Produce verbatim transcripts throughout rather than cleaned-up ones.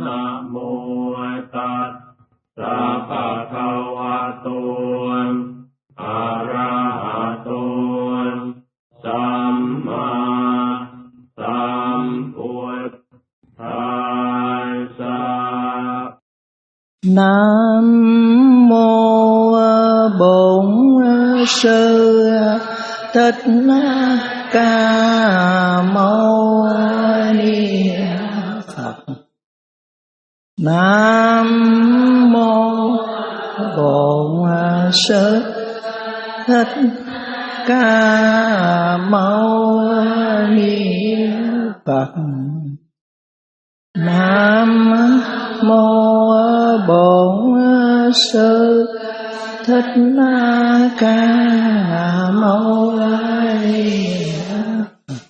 Nam mô Tát sa pa ka wa to arahato samma sambuddhassa. Nam mô Bổn Sư Thích Ca Mâu Ni Phật. Nam mô Bổn Sư Thích Ca Mâu Ni Phật. Nam mô Bổn Sư Thích Ca Mâu Ni Phật.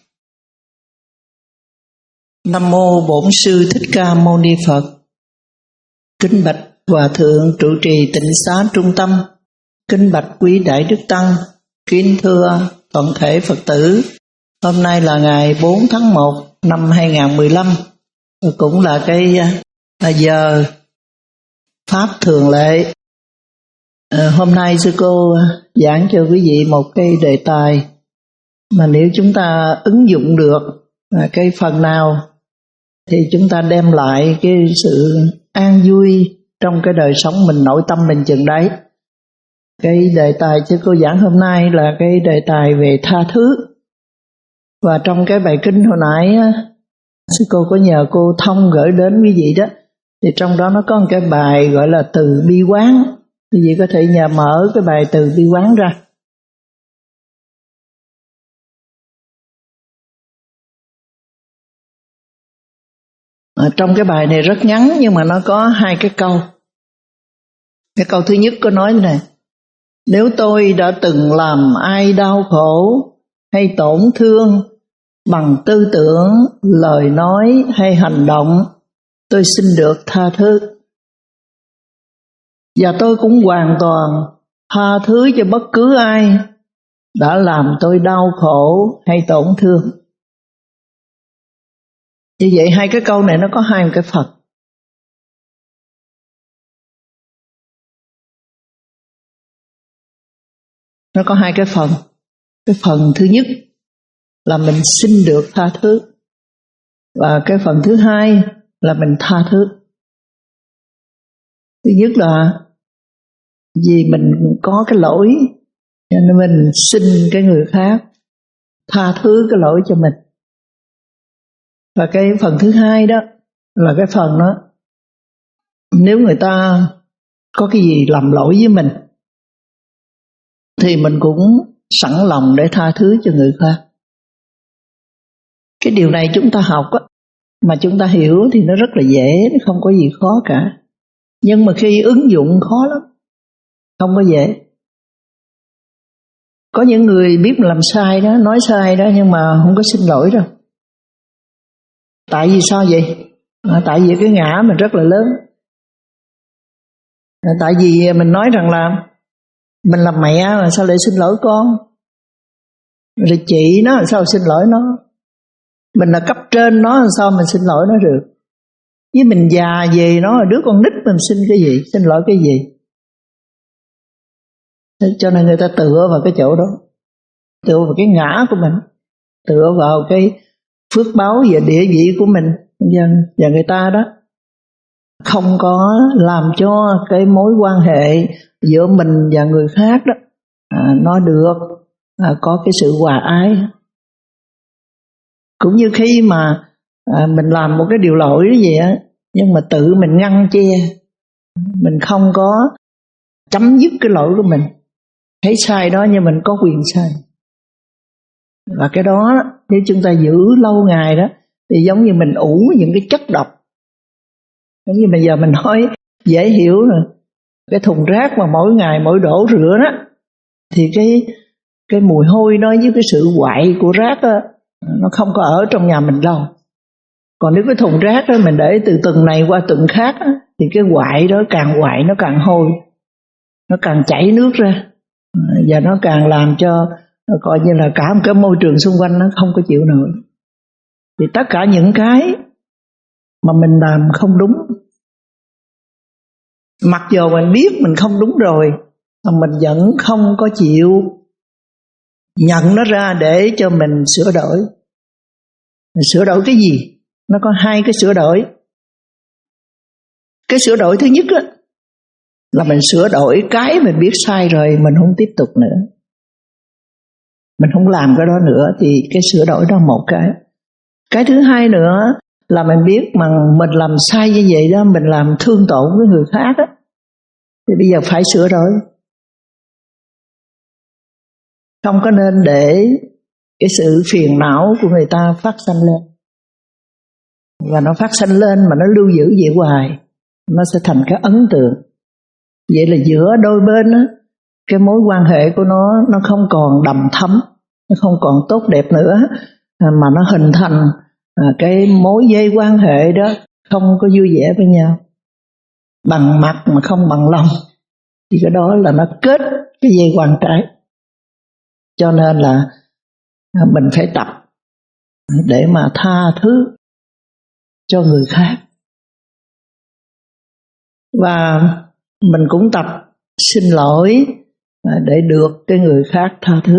Nam mô Bổn Sư Thích Ca Mâu Ni Phật. Kính bạch Hòa Thượng trụ trì Tịnh Xá Trung Tâm, kính bạch quý Đại Đức Tăng, kính thưa toàn thể Phật tử. Hôm nay là ngày bốn tháng một năm hai nghìn không trăm mười lăm, cũng là cái giờ Pháp thường lệ. À, hôm nay sư cô giảng cho quý vị một cái đề tài mà nếu chúng ta ứng dụng được à, cái phần nào thì chúng ta đem lại cái sự an vui trong cái đời sống mình, nội tâm mình chừng đấy. Cái đề tài sư cô giảng hôm nay là cái đề tài về tha thứ. Và trong cái bài kinh hồi nãy sư cô có nhờ cô Thông gửi đến quý vị đó, thì trong đó nó có một cái bài gọi là từ bi quán. Quý vị có thể nhờ mở cái bài từ bi quán ra. Ở trong cái bài này rất ngắn nhưng mà nó có hai cái câu. Cái câu thứ nhất có nói này: nếu tôi đã từng làm ai đau khổ hay tổn thương bằng tư tưởng, lời nói hay hành động, tôi xin được tha thứ. Và tôi cũng hoàn toàn tha thứ cho bất cứ ai đã làm tôi đau khổ hay tổn thương. Như vậy hai cái câu này nó có hai cái phần. Nó có hai cái phần. Cái phần thứ nhất là mình xin được tha thứ, và cái phần thứ hai là mình tha thứ. Thứ nhất là vì mình có cái lỗi cho nên mình xin cái người khác tha thứ cái lỗi cho mình. Và cái phần thứ hai đó là cái phần đó, nếu người ta có cái gì làm lỗi với mình thì mình cũng sẵn lòng để tha thứ cho người khác. Cái điều này chúng ta học á, mà chúng ta hiểu thì nó rất là dễ, nó không có gì khó cả. Nhưng mà khi ứng dụng khó lắm, không có dễ. Có những người biết làm sai đó, nói sai đó, nhưng mà không có xin lỗi đâu. Tại vì sao vậy? À, tại vì cái ngã mình rất là lớn. À, tại vì mình nói rằng là mình là mẹ mà sao lại xin lỗi con? Rồi chị nó làm sao xin lỗi nó? Mình là cấp trên nó làm sao mình xin lỗi nó được? Với mình già về nó là đứa con nít mình xin cái gì? Xin lỗi cái gì? Cho nên người ta tựa vào cái chỗ đó, tựa vào cái ngã của mình, tựa vào cái phước báo và địa vị của mình và người ta đó, không có làm cho cái mối quan hệ giữa mình và người khác đó à, nó được à, có cái sự hòa ái. Cũng như khi mà à, mình làm một cái điều lỗi gì á, nhưng mà tự mình ngăn che, mình không có chấm dứt cái lỗi của mình, thấy sai đó nhưng mình có quyền sai. Và cái đó nếu chúng ta giữ lâu ngày đó thì giống như mình ủ những cái chất độc. Giống như bây giờ mình nói dễ hiểu rồi, cái thùng rác mà mỗi ngày mỗi đổ rửa đó, thì cái cái mùi hôi đó với cái sự quậy của rác đó, nó không có ở trong nhà mình đâu. Còn nếu cái thùng rác đó mình để từ tuần này qua tuần khác đó, thì cái quậy đó càng quậy nó càng hôi, nó càng chảy nước ra, và nó càng làm cho coi như là cả một cái môi trường xung quanh nó không có chịu nổi. Thì tất cả những cái mà mình làm không đúng. Mặc dù mình biết mình không đúng rồi, mà mình vẫn không có chịu nhận nó ra để cho mình sửa đổi. Mình sửa đổi cái gì? Nó có hai cái sửa đổi. Cái sửa đổi thứ nhất á, là mình sửa đổi cái mình biết sai rồi, mình không tiếp tục nữa, mình không làm cái đó nữa, thì cái sửa đổi đó một cái. Cái thứ hai nữa là mình biết mà mình làm sai như vậy đó, mình làm thương tổn với người khác á, thì bây giờ phải sửa đổi. Không có nên để cái sự phiền não của người ta phát sanh lên. Và nó phát sanh lên mà nó lưu giữ vậy hoài, nó sẽ thành cái ấn tượng. Vậy là giữa đôi bên á, cái mối quan hệ của nó nó không còn đầm thắm, nó không còn tốt đẹp nữa, mà nó hình thành cái mối dây quan hệ đó không có vui vẻ với nhau, bằng mặt mà không bằng lòng, thì cái đó là nó kết cái dây quan trái. Cho nên là mình phải tập để mà tha thứ cho người khác, và mình cũng tập xin lỗi để được cái người khác tha thứ.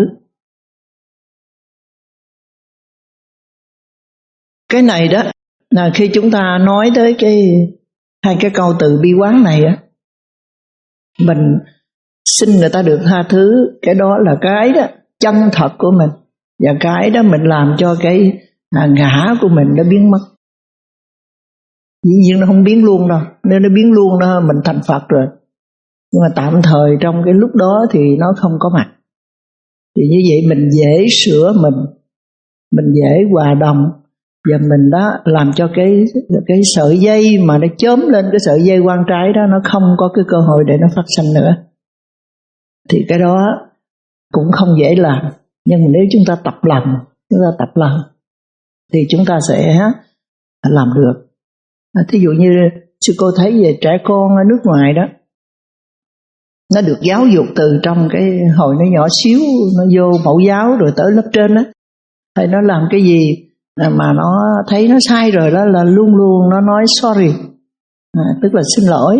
Cái này đó là khi chúng ta nói tới cái hai cái câu từ bi quán này á, mình xin người ta được tha thứ, cái đó là cái đó chân thật của mình, và cái đó mình làm cho cái à, ngã của mình nó biến mất. Dĩ nhiên nó không biến luôn đâu, nếu nó biến luôn đó mình thành Phật rồi, nhưng mà tạm thời trong cái lúc đó thì nó không có mặt. Thì như vậy mình dễ sửa mình, mình dễ hòa đồng, và mình đó làm cho cái cái sợi dây mà nó chớm lên, cái sợi dây quan trái đó nó không có cái cơ hội để nó phát sinh nữa. Thì cái đó cũng không dễ làm, nhưng mà nếu chúng ta tập làm, chúng ta tập làm thì chúng ta sẽ làm được. À, thí dụ như sư cô thấy về trẻ con ở nước ngoài đó, nó được giáo dục từ trong cái hồi nó nhỏ xíu, nó vô mẫu giáo rồi tới lớp trên đó, thầy nó làm cái gì mà nó thấy nó sai rồi đó là luôn luôn nó nói sorry, à, tức là xin lỗi.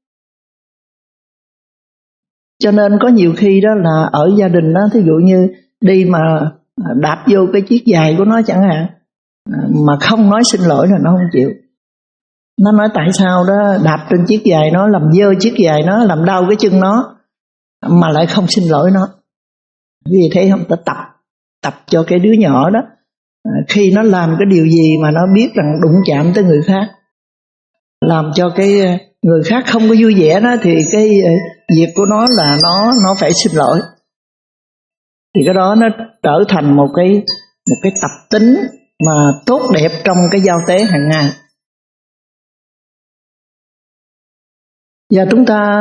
Cho nên có nhiều khi đó là ở gia đình đó, thí dụ như đi mà đạp vô cái chiếc giày của nó chẳng hạn, mà không nói xin lỗi là nó không chịu. Nó nói tại sao đó đạp trên chiếc giày nó, làm dơ chiếc giày nó, làm đau cái chân nó, mà lại không xin lỗi nó. Vì thế không ta tập tập cho cái đứa nhỏ đó, khi nó làm cái điều gì mà nó biết rằng đụng chạm tới người khác, làm cho cái người khác không có vui vẻ đó, thì cái việc của nó là nó nó phải xin lỗi. Thì cái đó nó trở thành một cái một cái tập tính mà tốt đẹp trong cái giao tế hàng ngày. Và chúng ta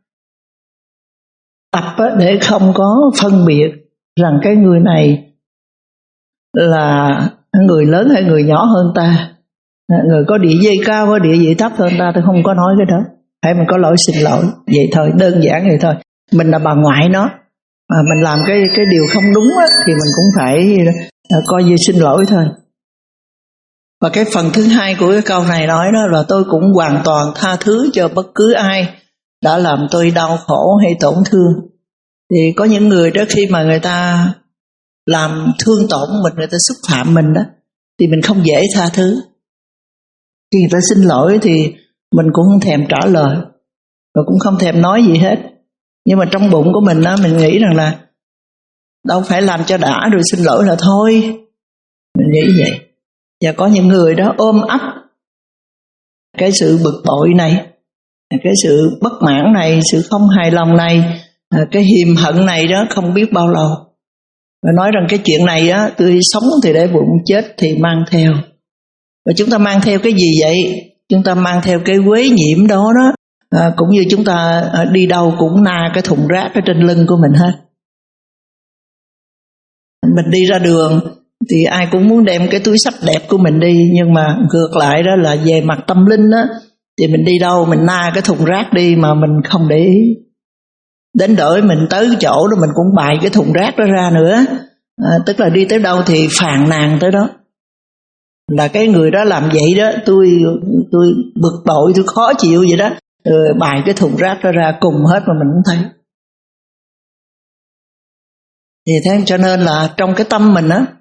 tập để không có phân biệt rằng cái người này là người lớn hay người nhỏ hơn ta, người có địa vị cao hay địa vị thấp hơn ta, tôi không có nói cái đó. Hãy mình có lỗi xin lỗi, vậy thôi, đơn giản vậy thôi. Mình là bà ngoại nó, mà mình làm cái cái điều không đúng á, thì mình cũng phải coi như xin lỗi thôi. Và cái phần thứ hai của cái câu này nói đó là tôi cũng hoàn toàn tha thứ cho bất cứ ai đã làm tôi đau khổ hay tổn thương. Thì có những người đó khi mà người ta làm thương tổn mình, người ta xúc phạm mình đó, thì mình không dễ tha thứ. Khi người ta xin lỗi thì mình cũng không thèm trả lời, rồi cũng không thèm nói gì hết. Nhưng mà trong bụng của mình đó, mình nghĩ rằng là đâu phải làm cho đã rồi xin lỗi là thôi. Mình nghĩ vậy. Và có những người đó ôm ấp cái sự bực bội này, cái sự bất mãn này, sự không hài lòng này, cái hiềm hận này đó không biết bao lâu. Và nói rằng cái chuyện này á, tôi sống thì để bụng, chết thì mang theo. Và chúng ta mang theo cái gì vậy? Chúng ta mang theo cái quế nhiễm đó đó, à, cũng như chúng ta đi đâu cũng na cái thùng rác ở trên lưng của mình hết. Mình đi ra đường thì ai cũng muốn đem cái túi xách đẹp của mình đi, nhưng mà ngược lại đó là về mặt tâm linh đó, thì mình đi đâu mình na cái thùng rác đi mà mình không để ý. Đến đổi mình tới chỗ đó mình cũng bày cái thùng rác đó ra nữa, à, tức là đi tới đâu thì phàn nàn tới đó. là cái người đó làm vậy đó, tôi tôi bực bội, tôi khó chịu vậy đó, rồi bài cái thùng rác đó ra cùng hết mà mình không thấy. Thì thế cho nên là trong cái tâm mình á,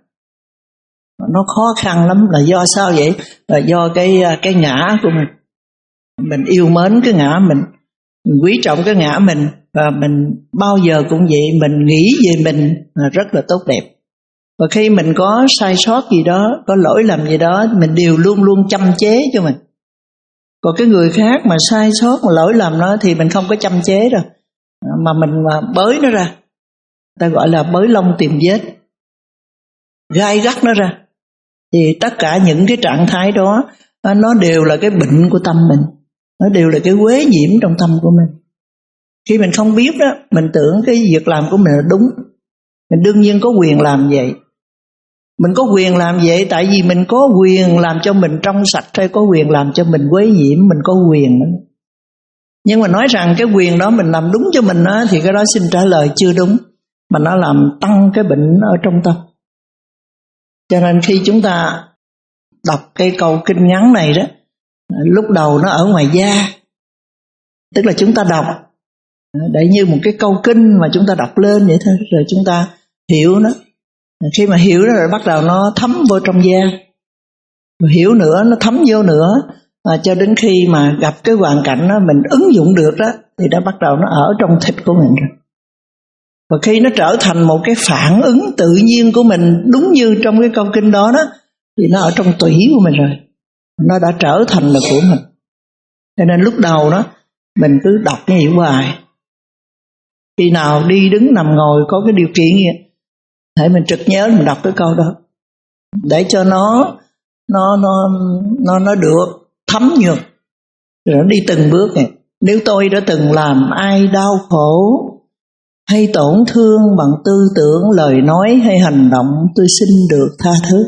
nó khó khăn lắm. Là do sao vậy? Là do cái cái ngã của mình. Mình yêu mến cái ngã mình, mình quý trọng cái ngã mình, và mình bao giờ cũng vậy, mình nghĩ về mình là rất là tốt đẹp. Và khi mình có sai sót gì đó, có lỗi lầm gì đó, mình đều luôn luôn châm chế cho mình. Còn cái người khác mà sai sót, mà lỗi lầm đó thì mình không có châm chế đâu, mà mình mà bới nó ra. Ta gọi là bới lông tìm vết, gai gắt nó ra. Thì tất cả những cái trạng thái đó, nó đều là cái bệnh của tâm mình, nó đều là cái quế nhiễm trong tâm của mình. Khi mình không biết đó, mình tưởng cái việc làm của mình là đúng, mình đương nhiên có quyền làm vậy. Mình có quyền làm vậy tại vì mình có quyền làm cho mình trong sạch, hay có quyền làm cho mình quế nhiễm, mình có quyền đó. Nhưng mà nói rằng cái quyền đó mình làm đúng cho mình đó, thì cái đó xin trả lời chưa đúng, mà nó làm tăng cái bệnh ở trong tâm. Cho nên khi chúng ta đọc cái câu kinh ngắn này đó, lúc đầu nó ở ngoài da, tức là chúng ta đọc để như một cái câu kinh mà chúng ta đọc lên vậy thôi, rồi chúng ta hiểu nó. Khi mà hiểu nó rồi bắt đầu nó thấm vô trong da, rồi hiểu nữa, nó thấm vô nữa, à, cho đến khi mà gặp cái hoàn cảnh đó, mình ứng dụng được đó, thì đã bắt đầu nó ở trong thịt của mình rồi. Và khi nó trở thành một cái phản ứng tự nhiên của mình, đúng như trong cái câu kinh đó đó, thì nó ở trong tủy của mình rồi, nó đã trở thành là của mình. Cho nên lúc đầu đó mình cứ đọc như vậy hoài. Khi nào đi đứng nằm ngồi có cái điều kiện gì, hãy mình trực nhớ mình đọc cái câu đó, để cho nó nó nó nó nó được thấm nhuần, rồi nó đi từng bước này. Nếu tôi đã từng làm ai đau khổ hay tổn thương bằng tư tưởng, lời nói hay hành động, tôi xin được tha thứ.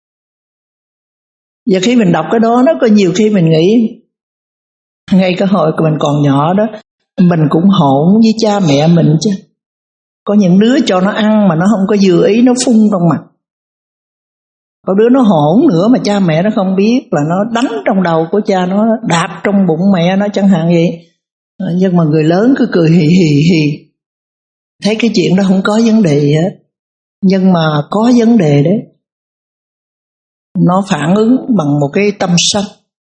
Và khi mình đọc cái đó, nó có nhiều khi mình nghĩ, ngay cái hồi mình còn nhỏ đó, mình cũng hỗn với cha mẹ mình chứ. Có những đứa cho nó ăn mà nó không có vừa ý, nó phun trong mặt. Có đứa nó hỗn nữa mà cha mẹ nó không biết, là nó đánh trong đầu của cha nó, đạp trong bụng mẹ nó chẳng hạn vậy. Nhưng mà người lớn cứ cười hì hì hì, thấy cái chuyện đó không có vấn đề gì hết. Nhưng mà có vấn đề đấy, nó phản ứng bằng một cái tâm sân.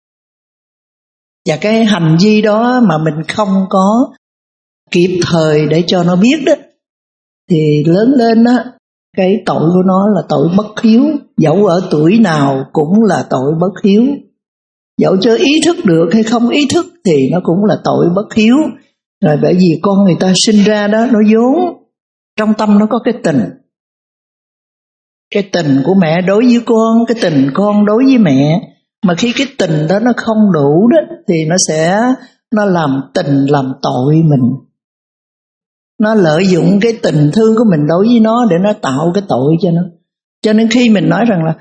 Và cái hành vi đó mà mình không có kịp thời để cho nó biết đó, thì lớn lên á, cái tội của nó là tội bất hiếu. Dẫu ở tuổi nào cũng là tội bất hiếu. Dẫu cho ý thức được hay không ý thức thì nó cũng là tội bất hiếu. Rồi bởi vì con người ta sinh ra đó, nó vốn trong tâm nó có cái tình. Cái tình của mẹ đối với con, cái tình con đối với mẹ. Mà khi cái tình đó nó không đủ đó, thì nó sẽ nó làm tình làm tội mình. Nó lợi dụng cái tình thương của mình đối với nó để nó tạo cái tội cho nó. Cho nên khi mình nói rằng là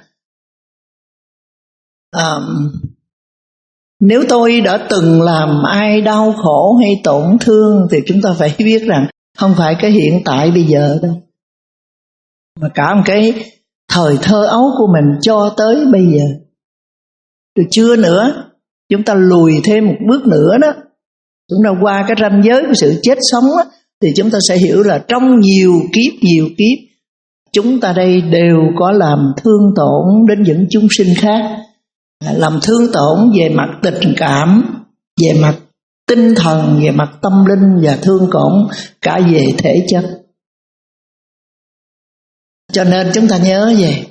à, nếu tôi đã từng làm ai đau khổ hay tổn thương, thì chúng ta phải biết rằng không phải cái hiện tại bây giờ đâu, mà cả một cái thời thơ ấu của mình cho tới bây giờ. Rồi chưa nữa, chúng ta lùi thêm một bước nữa đó, chúng ta qua cái ranh giới của sự chết sống đó, thì chúng ta sẽ hiểu là trong nhiều kiếp, nhiều kiếp, chúng ta đây đều có làm thương tổn đến những chúng sinh khác. Làm thương tổn về mặt tình cảm, về mặt tinh thần, về mặt tâm linh, và thương tổn cả về thể chất. Cho nên chúng ta nhớ về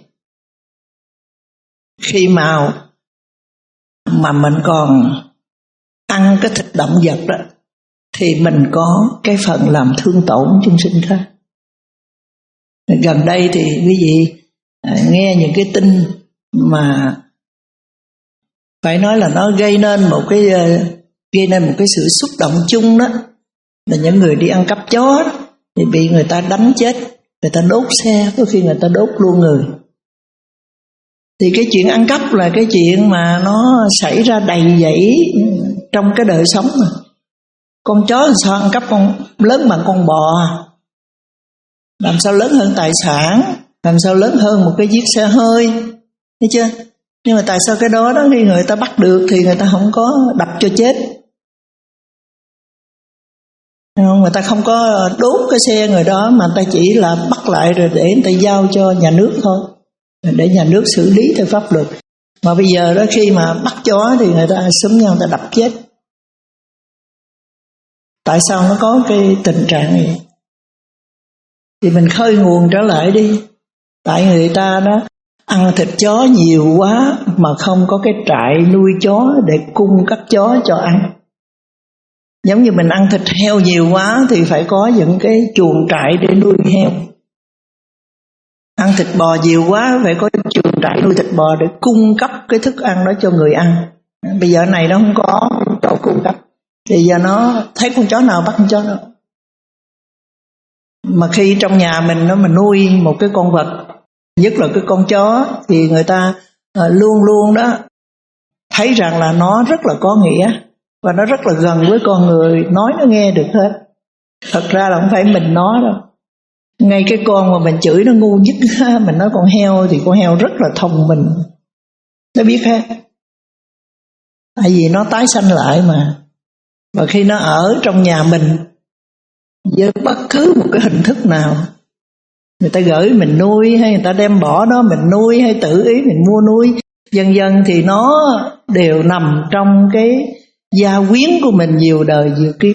khi mà mà mình còn ăn cái thịt động vật đó, thì mình có cái phần làm thương tổn chúng sinh khác. Gần đây thì quý vị nghe những cái tin mà phải nói là nó gây nên một cái gây nên một cái sự xúc động chung đó, là những người đi ăn cắp chó đó, thì bị người ta đánh chết, người ta đốt xe, có khi người ta đốt luôn người. Thì cái chuyện ăn cắp là cái chuyện mà nó xảy ra đầy dẫy trong cái đời sống mà. Con chó làm sao ăn cắp con lớn bằng con bò, làm sao lớn hơn tài sản, làm sao lớn hơn một cái chiếc xe hơi, thấy chưa? Nhưng mà tại sao cái đó đó khi người ta bắt được thì người ta không có đập cho chết, người ta không có đốt cái xe người đó, mà người ta chỉ là bắt lại rồi để người ta giao cho nhà nước thôi, để nhà nước xử lý theo pháp luật. Mà bây giờ đó khi mà bắt chó thì người ta xúm nhau người ta đập chết. Tại sao nó có cái tình trạng này? Thì mình khơi nguồn trở lại đi. Tại người ta đó ăn thịt chó nhiều quá mà không có cái trại nuôi chó để cung cấp chó cho ăn. Giống như mình ăn thịt heo nhiều quá thì phải có những cái chuồng trại để nuôi heo. Ăn thịt bò nhiều quá phải có chuồng trại nuôi thịt bò để cung cấp cái thức ăn đó cho người ăn. Bây giờ này nó không có chỗ cung cấp, thì giờ nó thấy con chó nào bắt con chó đó. Mà khi trong nhà mình nó mà nuôi một cái con vật, nhất là cái con chó, thì người ta uh, luôn luôn đó thấy rằng là nó rất là có nghĩa và nó rất là gần với con người, nói nó nghe được hết. Thật ra là không phải mình nói đâu. Ngay cái con mà mình chửi nó ngu nhất, mình nói con heo thì con heo rất là thông minh, nó biết hết. Tại vì nó tái sanh lại mà. Và khi nó ở trong nhà mình với bất cứ một cái hình thức nào, người ta gửi mình nuôi hay người ta đem bỏ nó mình nuôi hay tự ý mình mua nuôi, dần dần thì nó đều nằm trong cái gia quyến của mình nhiều đời nhiều kiếp.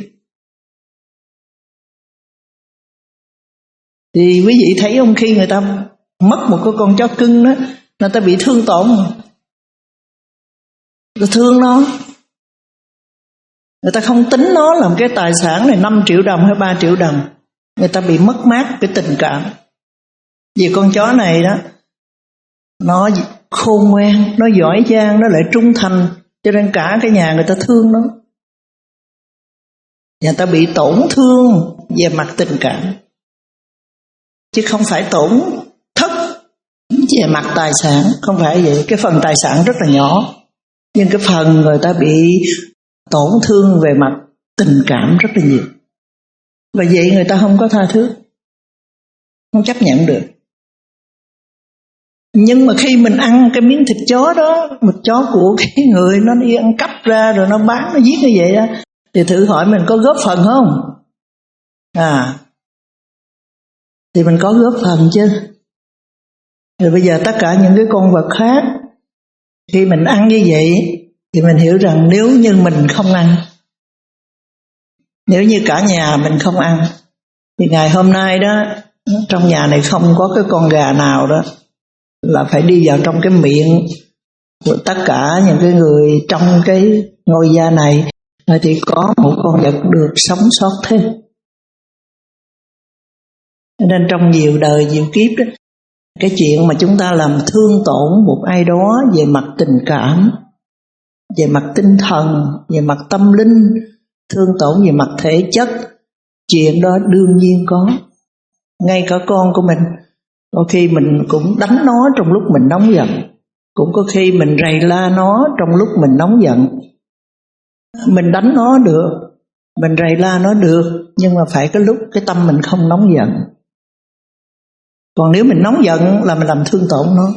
Thì quý vị thấy không, khi người ta mất một cái con chó cưng đó, người ta bị thương tổn, người ta thương nó, người ta không tính nó làm cái tài sản này năm triệu đồng hay ba triệu đồng, người ta bị mất mát cái tình cảm. Vì con chó này đó, nó khôn ngoan, nó giỏi giang, nó lại trung thành, cho nên cả cái nhà người ta thương nó. Người ta bị tổn thương về mặt tình cảm, chứ không phải tổn thất về mặt tài sản. Không phải vậy, cái phần tài sản rất là nhỏ, nhưng cái phần người ta bị tổn thương về mặt tình cảm rất là nhiều. Và vậy người ta không có tha thứ, không chấp nhận được. Nhưng mà khi mình ăn cái miếng thịt chó đó, một chó của cái người nó đi ăn cắp ra rồi nó bán, nó giết như vậy đó, thì thử hỏi mình có góp phần không? À, thì mình có góp phần chứ. Rồi bây giờ tất cả những cái con vật khác, khi mình ăn như vậy thì mình hiểu rằng nếu như mình không ăn, nếu như cả nhà mình không ăn, thì ngày hôm nay đó trong nhà này không có cái con gà nào đó là phải đi vào trong cái miệng của tất cả những cái người trong cái ngôi gia này, thì có một con vật được sống sót thêm. Nên trong nhiều đời nhiều kiếp đó, cái chuyện mà chúng ta làm thương tổn một ai đó về mặt tình cảm, về mặt tinh thần, về mặt tâm linh, thương tổn về mặt thể chất, chuyện đó đương nhiên có. Ngay cả con của mình, có khi mình cũng đánh nó trong lúc mình nóng giận, cũng có khi mình rầy la nó trong lúc mình nóng giận. Mình đánh nó được, mình rầy la nó được, nhưng mà phải cái lúc cái tâm mình không nóng giận. Còn nếu mình nóng giận là mình làm thương tổn nó.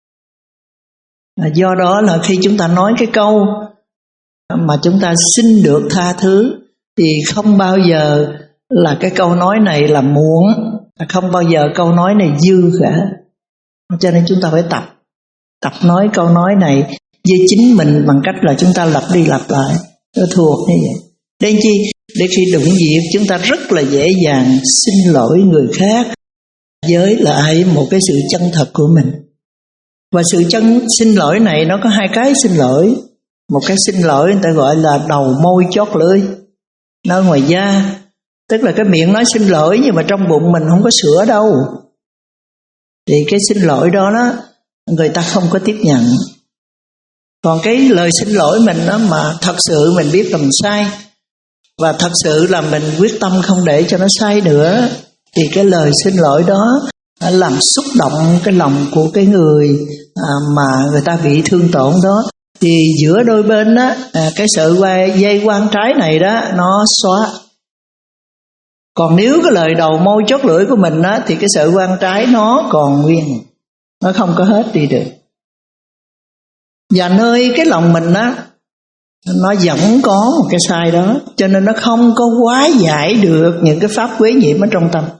Do đó là khi chúng ta nói cái câu mà chúng ta xin được tha thứ, thì không bao giờ là cái câu nói này là muộn, không bao giờ câu nói này dư cả. Cho nên chúng ta phải tập Tập nói câu nói này với chính mình bằng cách là chúng ta lặp đi lặp lại, nó thuộc như vậy. Để chi? Để khi đụng việc chúng ta rất là dễ dàng xin lỗi người khác với lại một cái sự chân thật của mình. Và sự chân xin lỗi này nó có hai cái xin lỗi. Một cái xin lỗi người ta gọi là đầu môi chót lưỡi, nó ở ngoài da, tức là cái miệng nói xin lỗi nhưng mà trong bụng mình không có sữa đâu. Thì cái xin lỗi đó, đó người ta không có tiếp nhận. Còn cái lời xin lỗi mình đó mà thật sự mình biết là mình sai, và thật sự là mình quyết tâm không để cho nó sai nữa, thì cái lời xin lỗi đó làm xúc động cái lòng của cái người à, mà người ta bị thương tổn đó. Thì giữa đôi bên đó, à, cái sợi dây quan trái này đó nó xóa. Còn nếu cái lời đầu môi chót lưỡi của mình đó, thì cái sợi quan trái nó còn nguyên, nó không có hết đi được. Và nơi cái lòng mình á, nó vẫn có một cái sai đó, cho nên nó không có hóa giải được những cái pháp quế nhiễm ở trong tâm.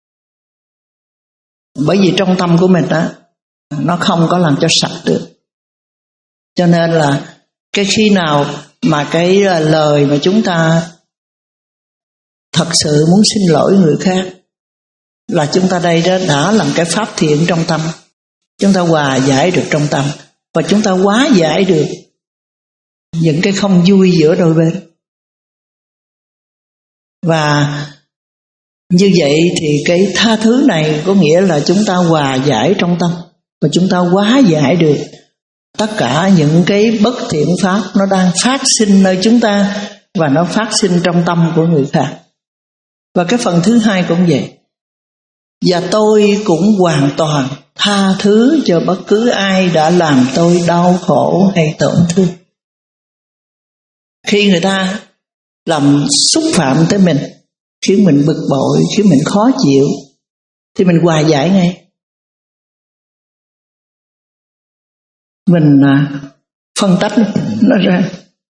Bởi vì trong tâm của mình á, nó không có làm cho sạch được. Cho nên là cái khi nào mà cái lời mà chúng ta thật sự muốn xin lỗi người khác, là chúng ta đây đó đã làm cái pháp thiện trong tâm. Chúng ta hòa giải được trong tâm, và chúng ta hóa giải được những cái không vui giữa đôi bên. Và như vậy thì cái tha thứ này có nghĩa là chúng ta hòa giải trong tâm, và chúng ta hóa giải được tất cả những cái bất thiện pháp nó đang phát sinh nơi chúng ta, và nó phát sinh trong tâm của người khác. Và cái phần thứ hai cũng vậy. Và tôi cũng hoàn toàn tha thứ cho bất cứ ai đã làm tôi đau khổ hay tổn thương. Khi người ta làm xúc phạm tới mình, khiến mình bực bội, khiến mình khó chịu, thì mình hòa giải ngay. Mình à, phân tách nó ra.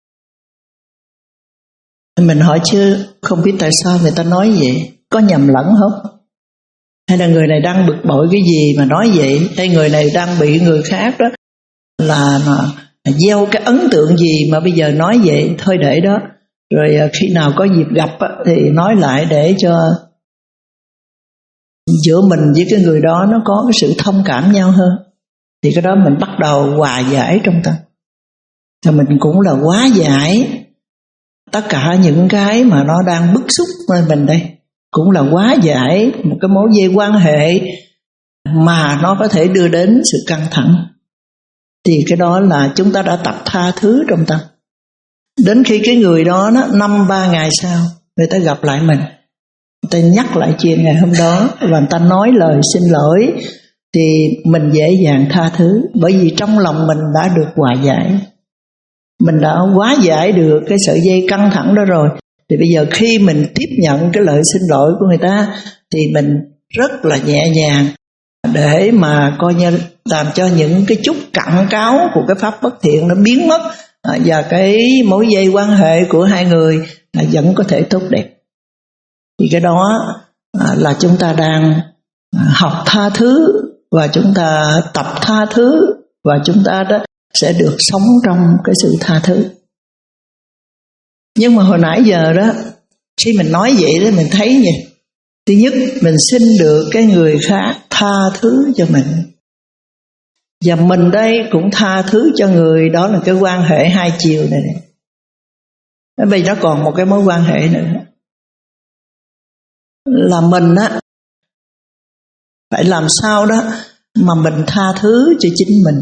Mình hỏi chứ không biết tại sao người ta nói vậy, có nhầm lẫn không? Hay là người này đang bực bội cái gì mà nói vậy? Hay người này đang bị người khác đó là mà gieo cái ấn tượng gì mà bây giờ nói vậy? Thôi để đó, rồi khi nào có dịp gặp thì nói lại, để cho giữa mình với cái người đó nó có cái sự thông cảm nhau hơn. Thì cái đó mình bắt đầu hòa giải trong tâm. Thì mình cũng là hóa giải tất cả những cái mà nó đang bức xúc nơi mình đây. Cũng là hóa giải một cái mối dây quan hệ mà nó có thể đưa đến sự căng thẳng. Thì cái đó là chúng ta đã tập tha thứ trong tâm. Đến khi cái người đó, nó năm ba ngày sau người ta gặp lại mình, người ta nhắc lại chuyện ngày hôm đó, và người ta nói lời xin lỗi, thì mình dễ dàng tha thứ. Bởi vì trong lòng mình đã được hòa giải, mình đã hóa giải được cái sợi dây căng thẳng đó rồi. Thì bây giờ khi mình tiếp nhận cái lời xin lỗi của người ta, thì mình rất là nhẹ nhàng, để mà coi như làm cho những cái chút cặn cáo của cái pháp bất thiện nó biến mất, và cái mối dây quan hệ của hai người vẫn có thể tốt đẹp. Thì cái đó là chúng ta đang học tha thứ, và chúng ta tập tha thứ, và chúng ta đó sẽ được sống trong cái sự tha thứ. Nhưng mà hồi nãy giờ đó, khi mình nói vậy đó, mình thấy gì? Thứ nhất, mình xin được cái người khác tha thứ cho mình, và mình đây cũng tha thứ cho người đó, là cái quan hệ hai chiều này. Bây giờ nó còn một cái mối quan hệ nữa, là mình á phải làm sao đó mà mình tha thứ cho chính mình.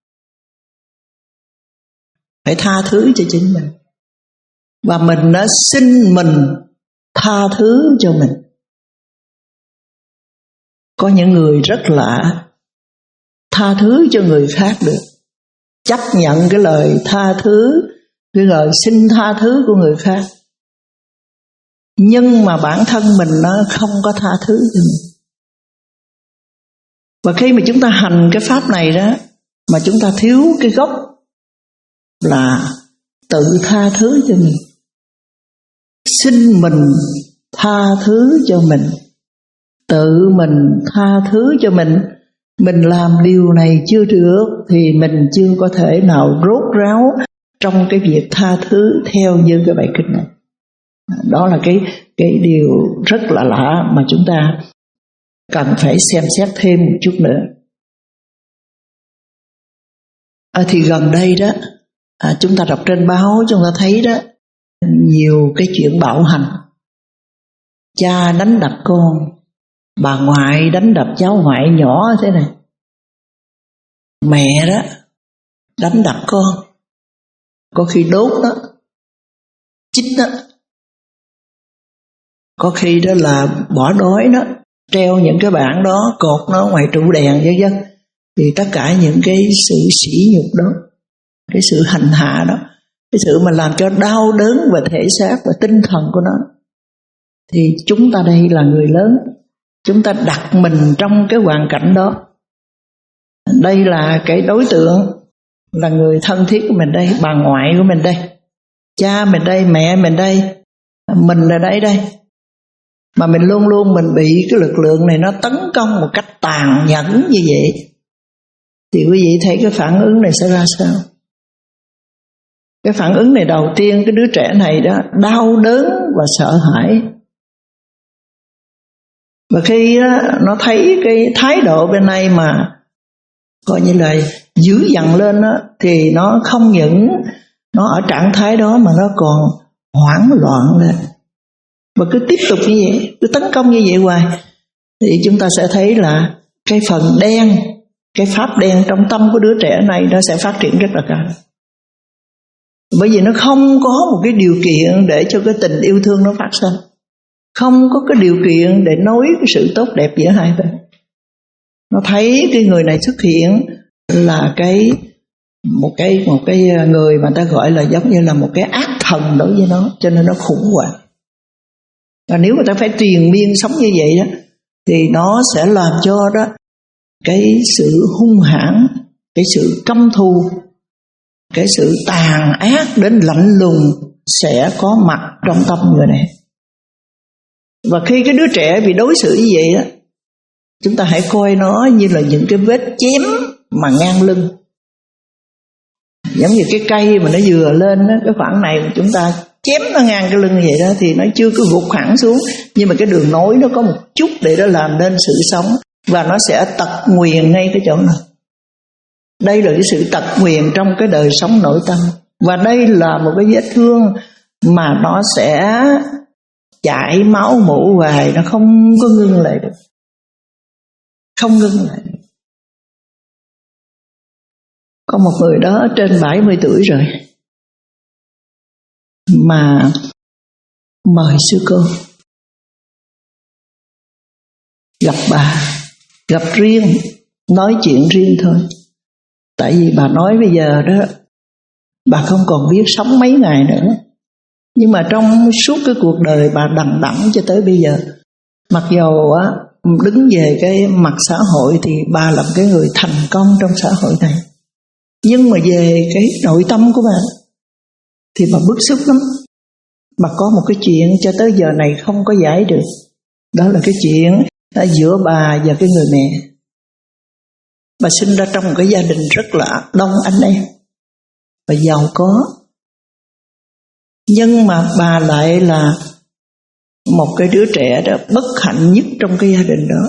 Phải tha thứ cho chính mình, và mình đã xin mình tha thứ cho mình. Có những người rất lạ, tha thứ cho người khác được, chấp nhận cái lời tha thứ, cái lời xin tha thứ của người khác, nhưng mà bản thân mình nó không có tha thứ cho mình. Và khi mà chúng ta hành cái pháp này đó, mà chúng ta thiếu cái gốc là tự tha thứ cho mình, xin mình tha thứ cho mình, tự mình tha thứ cho mình. Mình làm điều này chưa được thì mình chưa có thể nào rốt ráo trong cái việc tha thứ theo như cái bài kinh này. Đó là cái, cái điều rất là lạ mà chúng ta cần phải xem xét thêm một chút nữa. À, thì gần đây đó, à, chúng ta đọc trên báo, chúng ta thấy đó, nhiều cái chuyện bạo hành. Cha đánh đập con, bà ngoại đánh đập cháu ngoại nhỏ thế này, mẹ đó đánh đập con, có khi đốt đó, chích đó, có khi đó là bỏ đói đó, treo những cái bảng đó, cột nó ngoài trụ đèn vân vân. Thì tất cả những cái sự sỉ nhục đó, cái sự hành hạ đó, cái sự mà làm cho đau đớn về thể xác và tinh thần của nó, thì chúng ta đây là người lớn, chúng ta đặt mình trong cái hoàn cảnh đó. Đây là cái đối tượng là người thân thiết của mình đây, bà ngoại của mình đây, cha mình đây, mẹ mình đây, mình là đây đây. Mà mình luôn luôn mình bị cái lực lượng này nó tấn công một cách tàn nhẫn như vậy, thì quý vị thấy cái phản ứng này sẽ ra sao? Cái phản ứng này đầu tiên, cái đứa trẻ này đó đau đớn và sợ hãi. Và khi đó, nó thấy cái thái độ bên này mà coi như là dữ dằn lên đó, thì nó không những nó ở trạng thái đó mà nó còn hoảng loạn lên. Và cứ tiếp tục như vậy, cứ tấn công như vậy hoài, thì chúng ta sẽ thấy là cái phần đen, cái pháp đen trong tâm của đứa trẻ này nó sẽ phát triển rất là cao. Bởi vì nó không có một cái điều kiện để cho cái tình yêu thương nó phát sinh, không có cái điều kiện để nối cái sự tốt đẹp giữa hai bên. Nó thấy cái người này xuất hiện là cái một cái một cái người mà ta gọi là giống như là một cái ác thần đối với nó, cho nên nó khủng hoảng. Và nếu mà ta phải triền miên sống như vậy đó, thì nó sẽ làm cho đó cái sự hung hãn, cái sự căm thù, cái sự tàn ác đến lạnh lùng sẽ có mặt trong tâm người này. Và khi cái đứa trẻ bị đối xử như vậy đó, chúng ta hãy coi nó như là những cái vết chém mà ngang lưng. Giống như cái cây mà nó vừa lên đó, cái khoảng này mà chúng ta chém nó ngang cái lưng vậy đó, thì nó chưa có gục hẳn xuống, nhưng mà cái đường nối nó có một chút để nó làm nên sự sống, và nó sẽ tật nguyền ngay cái chỗ này. Đây là cái sự tật nguyền trong cái đời sống nội tâm. Và đây là một cái vết thương mà nó sẽ chảy máu mủ hoài, nó không có ngưng lại được. Không ngưng lại được. Có một người đó trên bảy mươi tuổi rồi mà mời sư cô gặp bà, gặp riêng, nói chuyện riêng thôi. Tại vì bà nói bây giờ đó bà không còn biết sống mấy ngày nữa. Nhưng mà trong suốt cái cuộc đời bà đằng đẵng cho tới bây giờ, mặc dầu á đứng về cái mặt xã hội thì bà là cái người thành công trong xã hội này, nhưng mà về cái nội tâm của bà thì bà bức xúc lắm. Bà có một cái chuyện cho tới giờ này không có giải được. Đó là cái chuyện giữa bà và cái người mẹ. Bà sinh ra trong một cái gia đình rất là đông anh em và giàu có, nhưng mà bà lại là một cái đứa trẻ đó bất hạnh nhất trong cái gia đình đó.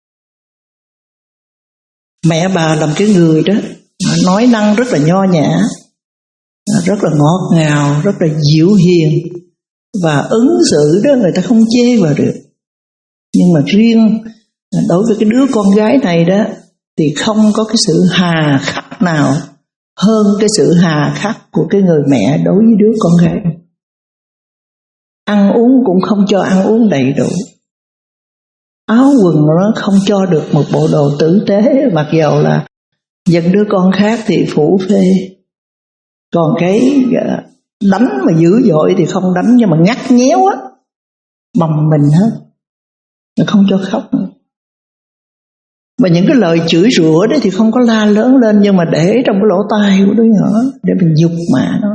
Mẹ bà làm cái người đó nói năng rất là nho nhã, rất là ngọt ngào, rất là dịu hiền, và ứng xử đó người ta không chê vào được. Nhưng mà riêng đối với cái đứa con gái này đó thì không có cái sự hà khắc nào hơn cái sự hà khắc của cái người mẹ đối với đứa con gái. Ăn uống cũng không cho ăn uống đầy đủ, áo quần nó không cho được một bộ đồ tử tế, mặc dầu là những đứa con khác thì phủ phê. Còn cái đánh mà dữ dội thì không đánh, nhưng mà ngắt nhéo á, bầm mình hết, nó không cho khóc nữa. Và những cái lời chửi rủa đấy thì không có la lớn lên, nhưng mà để trong cái lỗ tai của đứa nhỏ để mình nhục mạ nó.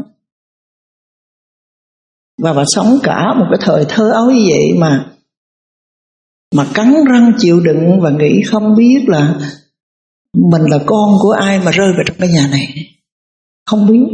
Và bà sống cả một cái thời thơ ấu như vậy mà mà cắn răng chịu đựng và nghĩ không biết là mình là con của ai mà rơi vào trong cái nhà này. Không biết.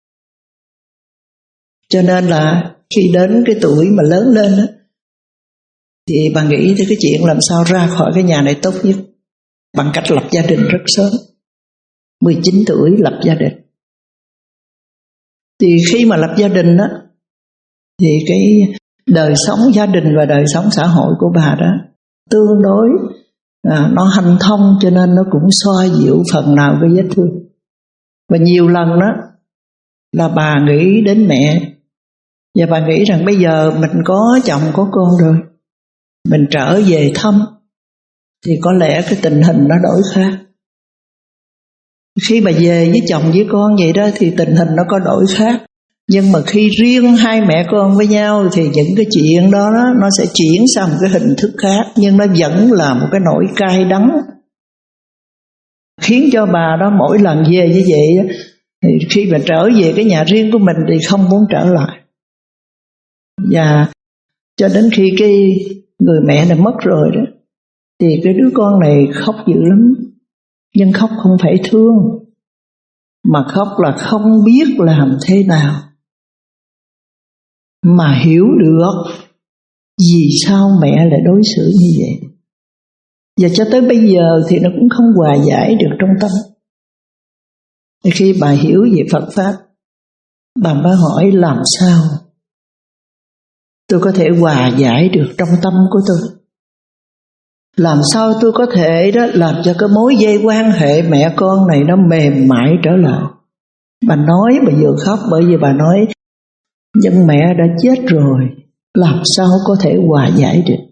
Cho nên là khi đến cái tuổi mà lớn lên đó, thì bà nghĩ tới cái chuyện làm sao ra khỏi cái nhà này tốt nhất bằng cách lập gia đình rất sớm. mười chín tuổi lập gia đình. Thì khi mà lập gia đình đó, thì cái đời sống gia đình và đời sống xã hội của bà đó tương đối à, nó hanh thông, cho nên nó cũng xoa dịu phần nào cái vết thương. Và nhiều lần đó là bà nghĩ đến mẹ, và bà nghĩ rằng bây giờ mình có chồng có con rồi, mình trở về thăm thì có lẽ cái tình hình nó đổi khác. Khi bà về với chồng với con vậy đó thì tình hình nó có đổi khác. Nhưng mà khi riêng hai mẹ con với nhau thì những cái chuyện đó, đó nó sẽ chuyển sang một cái hình thức khác, nhưng nó vẫn là một cái nỗi cay đắng, khiến cho bà đó mỗi lần về như vậy Thì khi mà trở về cái nhà riêng của mình thì không muốn trở lại. Và cho đến khi cái người mẹ này mất rồi đó, thì cái đứa con này khóc dữ lắm. Nhưng khóc không phải thương, mà khóc là không biết làm thế nào mà hiểu được vì sao mẹ lại đối xử như vậy. Và cho tới bây giờ thì nó cũng không hòa giải được trong tâm. Thì khi bà hiểu về Phật Pháp, bà mới hỏi làm sao tôi có thể hòa giải được trong tâm của tôi. Làm sao tôi có thể đó làm cho cái mối dây quan hệ mẹ con này nó mềm mại trở lại. Bà nói, bà vừa khóc bởi vì bà nói nhưng mẹ đã chết rồi, làm sao có thể hòa giải được.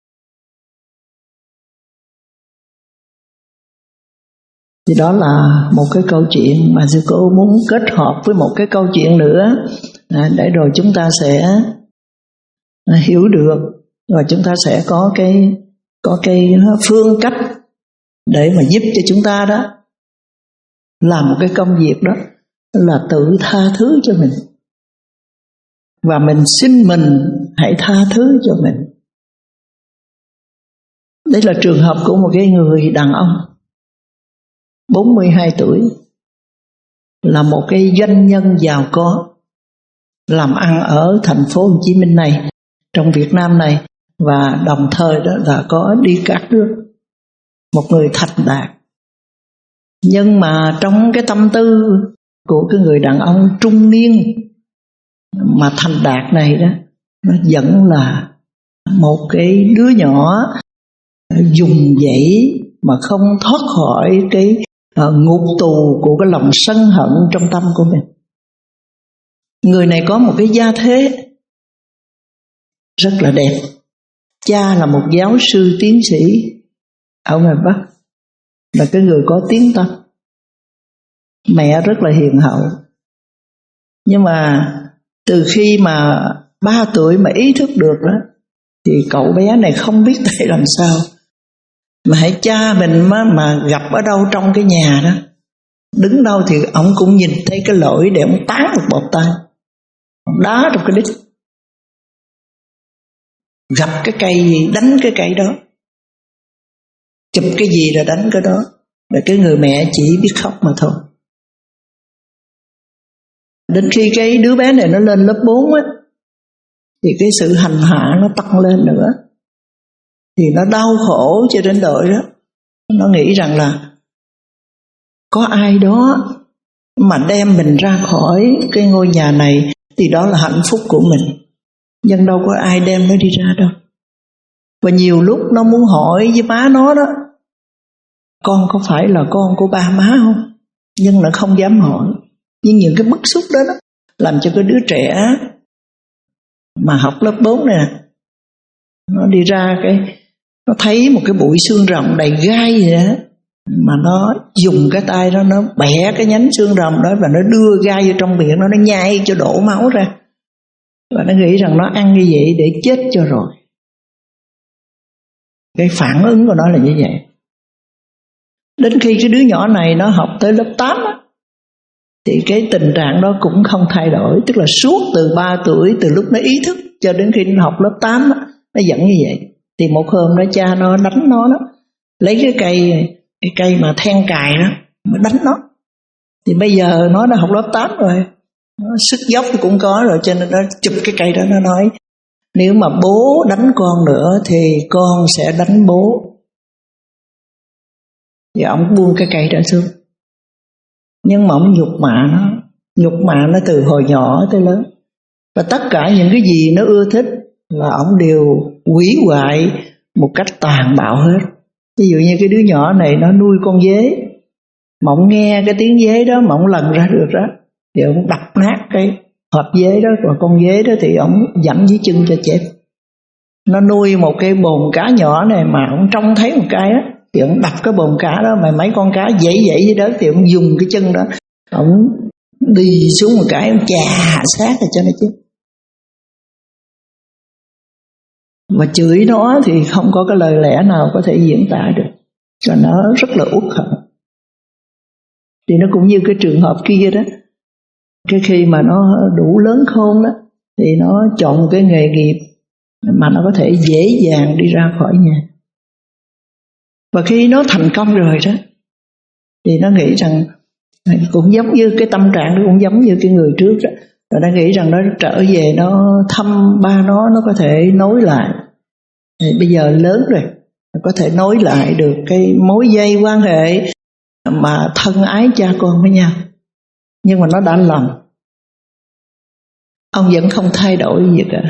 Thì đó là một cái câu chuyện mà sư cô muốn kết hợp với một cái câu chuyện nữa, à, để rồi chúng ta sẽ à, hiểu được, và chúng ta sẽ có cái có cái phương cách để mà giúp cho chúng ta đó làm một cái công việc đó là tự tha thứ cho mình, và mình xin mình hãy tha thứ cho mình. Đây là trường hợp của một cái người đàn ông bốn mươi hai tuổi, là một cái doanh nhân giàu có, làm ăn ở thành phố Hồ Chí Minh này, trong Việt Nam này, và đồng thời đó là có đi các nước, một người thành đạt. Nhưng mà trong cái tâm tư của cái người đàn ông trung niên mà thành đạt này đó, nó vẫn là một cái đứa nhỏ dùng dãy mà không thoát khỏi cái uh, ngục tù của cái lòng sân hận trong tâm của mình. Người này có một cái gia thế rất là đẹp. Cha là một giáo sư tiến sĩ ở ngoài Bắc, là cái người có tiếng tăm. Mẹ rất là hiền hậu. Nhưng mà từ khi mà ba tuổi mà ý thức được đó, thì cậu bé này không biết tại làm sao mà hãy cha mình mà, mà gặp ở đâu trong cái nhà đó, đứng đâu thì ông cũng nhìn thấy cái lỗi để ông tán một bột tay, ông đá trong cái đít. Gặp cái cây gì đánh cái cây đó, chụp cái gì là đánh cái đó. Và cái người mẹ chỉ biết khóc mà thôi. Đến khi cái đứa bé này nó lên lớp bốn á, thì cái sự hành hạ nó tăng lên nữa. Thì nó đau khổ cho đến độ đó, nó nghĩ rằng là có ai đó mà đem mình ra khỏi cái ngôi nhà này thì đó là hạnh phúc của mình. Nhưng đâu có ai đem nó đi ra đâu. Và nhiều lúc nó muốn hỏi với má nó đó, con có phải là con của ba má không? Nhưng nó không dám hỏi. Nhưng những cái bức xúc đó, đó làm cho cái đứa trẻ mà học lớp bốn này nè, nó đi ra cái nó thấy một cái bụi xương rồng đầy gai vậy đó, mà nó dùng cái tay đó nó bẻ cái nhánh xương rồng đó và nó đưa gai vô trong miệng nó, nó nhai cho đổ máu ra. Và nó nghĩ rằng nó ăn như vậy để chết cho rồi. Cái phản ứng của nó là như vậy. Đến khi cái đứa nhỏ này nó học tới lớp tám á, thì cái tình trạng đó cũng không thay đổi. Tức là suốt từ ba tuổi, từ lúc nó ý thức cho đến khi nó học lớp tám á, nó vẫn như vậy. Thì một hôm đó cha nó đánh nó đó, lấy cái cây cái cây mà then cài đó mà đánh nó. Thì bây giờ nó đã học lớp tám rồi, nó sức dốc cũng có rồi, cho nên nó chụp cái cây đó, nó nói nếu mà bố đánh con nữa thì con sẽ đánh bố. Thì ông buông cái cây đó xuống. Nhưng mà ông nhục mạ nó, nhục mạ nó từ hồi nhỏ tới lớn. Và tất cả những cái gì nó ưa thích là ông đều hủy hoại một cách tàn bạo hết. Ví dụ như cái đứa nhỏ này nó nuôi con dế, mà ông nghe cái tiếng dế đó mà ông lần ra được đó, thì ông đập nát cái hộp dế đó, và con dế đó thì ông dẫm dưới chân cho chết. Nó nuôi một cái bồn cá nhỏ này mà ông trông thấy một cái á, thì ông đập cái bồn cá đó, mà mấy con cá dãy dãy dưới đất thì ông dùng cái chân đó, ông đi xuống một cái, ông chà sát rồi cho nó chết. Và chửi nó thì không có cái lời lẽ nào có thể diễn tả được, cho nó rất là uất hận. Thì nó cũng như cái trường hợp kia đó. Cái khi mà nó đủ lớn khôn đó, thì nó chọn cái nghề nghiệp mà nó có thể dễ dàng đi ra khỏi nhà. Và khi nó thành công rồi đó, thì nó nghĩ rằng cũng giống như cái tâm trạng nó cũng giống như cái người trước đó. Rồi nó nghĩ rằng nó trở về nó thăm ba nó, nó có thể nối lại. Thì bây giờ lớn rồi, nó có thể nối lại được cái mối dây quan hệ mà thân ái cha con với nhau. Nhưng mà nó đã lầm. Ông vẫn không thay đổi gì cả.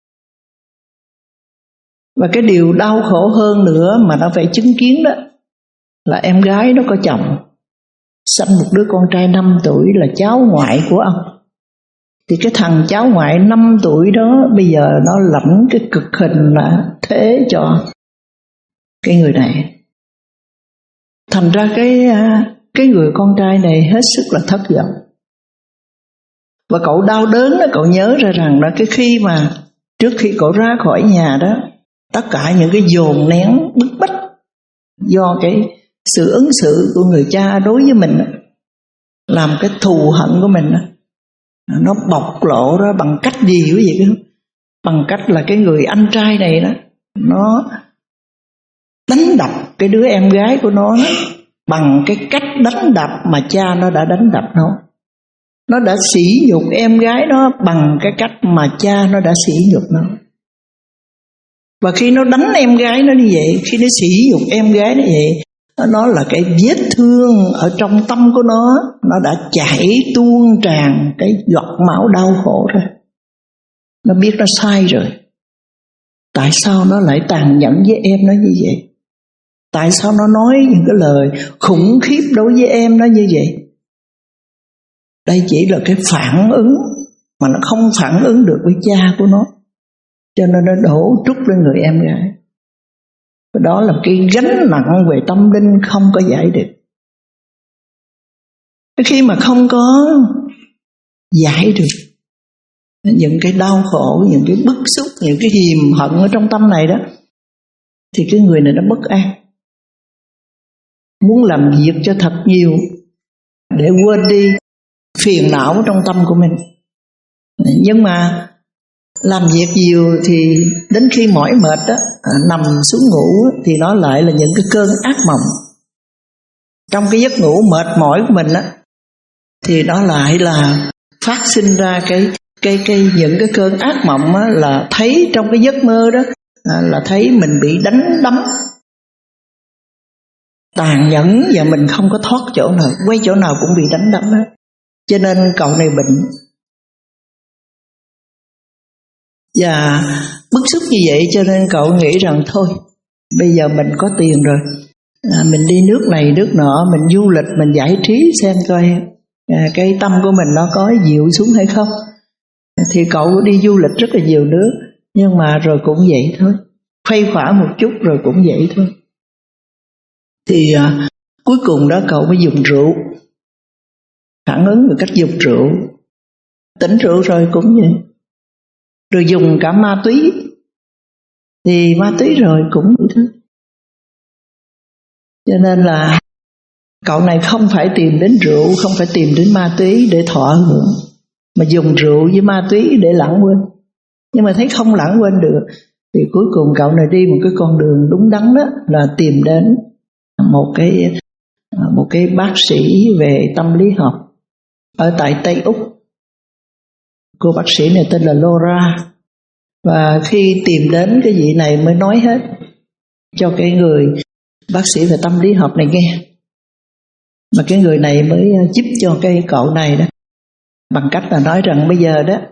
Và cái điều đau khổ hơn nữa mà nó phải chứng kiến đó là em gái nó có chồng, sanh một đứa con trai năm tuổi là cháu ngoại của ông. Thì cái thằng cháu ngoại năm tuổi đó bây giờ nó lãnh cái cực hình là thế cho cái người này. Thành ra cái cái người con trai này hết sức là thất vọng. Và cậu đau đớn đó, cậu nhớ ra rằng là cái khi mà trước khi cậu ra khỏi nhà đó, tất cả những cái dồn nén bức bách do cái sự ứng xử của người cha đối với mình, làm cái thù hận của mình nó bộc lộ ra bằng cách gì quý vị không? Bằng cách là cái người anh trai này đó, nó đánh đập cái đứa em gái của nó bằng cái cách đánh đập mà cha nó đã đánh đập nó. Nó đã sỉ nhục em gái nó bằng cái cách mà cha nó đã sỉ nhục nó. Và khi nó đánh em gái nó như vậy, khi nó sỉ nhục em gái nó vậy, nó là cái vết thương ở trong tâm của nó, nó đã chảy tuôn tràn cái giọt máu đau khổ ra. Nó biết nó sai rồi. Tại sao nó lại tàn nhẫn với em nó như vậy? Tại sao nó nói những cái lời khủng khiếp đối với em nó như vậy? Đây chỉ là cái phản ứng mà nó không phản ứng được với cha của nó, cho nên nó đổ trút lên người em gái. Và đó là cái gánh nặng về tâm linh không có giải được. Khi mà không có giải được những cái đau khổ, những cái bức xúc, những cái hiềm hận ở trong tâm này đó, thì cái người này nó bất an, muốn làm việc cho thật nhiều để quên đi phiền não trong tâm của mình. Nhưng mà làm việc nhiều thì đến khi mỏi mệt đó, nằm xuống ngủ thì nó lại là những cái cơn ác mộng. Trong cái giấc ngủ mệt mỏi của mình đó, thì nó lại là phát sinh ra cái cái cái những cái cơn ác mộng á, là thấy trong cái giấc mơ đó là thấy mình bị đánh đấm tàn nhẫn và mình không có thoát chỗ nào, quay chỗ nào cũng bị đánh đấm hết. Cho nên cậu này bệnh. Và bức xúc như vậy cho nên cậu nghĩ rằng thôi, bây giờ mình có tiền rồi, à, mình đi nước này nước nọ, mình du lịch, mình giải trí xem coi à, cái tâm của mình nó có dịu xuống hay không. Thì cậu đi du lịch rất là nhiều nước, nhưng mà rồi cũng vậy thôi, khuây khỏa một chút rồi cũng vậy thôi. Thì à, cuối cùng đó cậu mới dùng rượu, phản ứng bằng cách dùng rượu. Tỉnh rượu rồi cũng vậy. Rồi dùng cả ma túy, thì ma túy rồi cũng vậy thôi. Cho nên là cậu này không phải tìm đến rượu, không phải tìm đến ma túy để thọ hưởng, mà dùng rượu với ma túy để lãng quên. Nhưng mà thấy không lãng quên được, thì cuối cùng cậu này đi một cái con đường đúng đắn đó, là tìm đến một cái một cái bác sĩ về tâm lý học ở tại Tây Úc. Cô bác sĩ này tên là Laura. Và khi tìm đến cái vị này mới nói hết cho cái người bác sĩ về tâm lý học này nghe. Mà cái người này mới giúp cho cái cậu này đó, bằng cách là nói rằng bây giờ đó,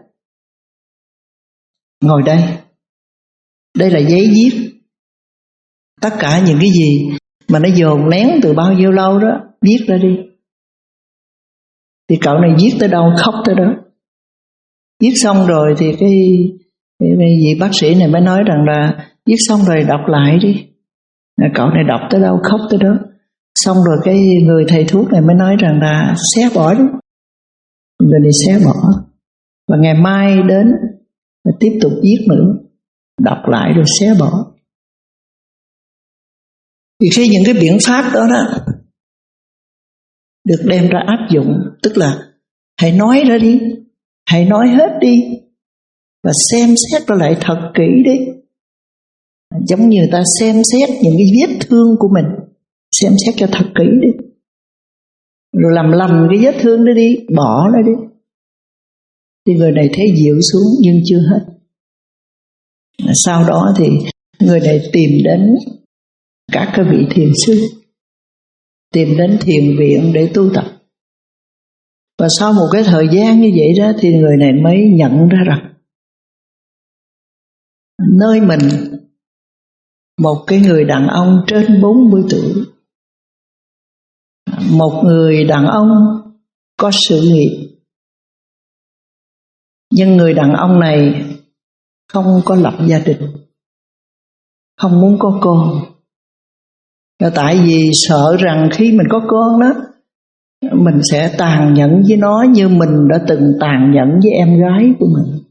ngồi đây, đây là giấy viết. Tất cả những cái gì mà nó dồn nén từ bao nhiêu lâu đó, viết ra đi. Thì cậu này viết tới đâu khóc tới đó. Viết xong rồi thì cái, cái vị bác sĩ này mới nói rằng là viết xong rồi đọc lại đi. Cậu này đọc tới đâu khóc tới đó. Xong rồi cái người thầy thuốc này mới nói rằng là xé bỏ đi. Người này xé bỏ. Và ngày mai đến và tiếp tục viết nữa, đọc lại rồi xé bỏ. Thì khi những cái biện pháp đó đó được đem ra áp dụng. Tức là hãy nói ra đi, hãy nói hết đi, và xem xét lại thật kỹ đi. Giống như ta xem xét những cái vết thương của mình, xem xét cho thật kỹ đi, rồi làm lành cái vết thương đó đi, bỏ nó đi. Thì người này thấy dịu xuống nhưng chưa hết. Sau đó thì người này tìm đến các cái vị thiền sư, tìm đến thiền viện để tu tập. Và sau một cái thời gian như vậy đó thì người này mới nhận ra rằng nơi mình một cái người đàn ông trên bốn mươi tuổi, một người đàn ông có sự nghiệp, nhưng người đàn ông này không có lập gia đình, không muốn có con. Là tại vì sợ rằng khi mình có con đó, mình sẽ tàn nhẫn với nó như mình đã từng tàn nhẫn với em gái của mình.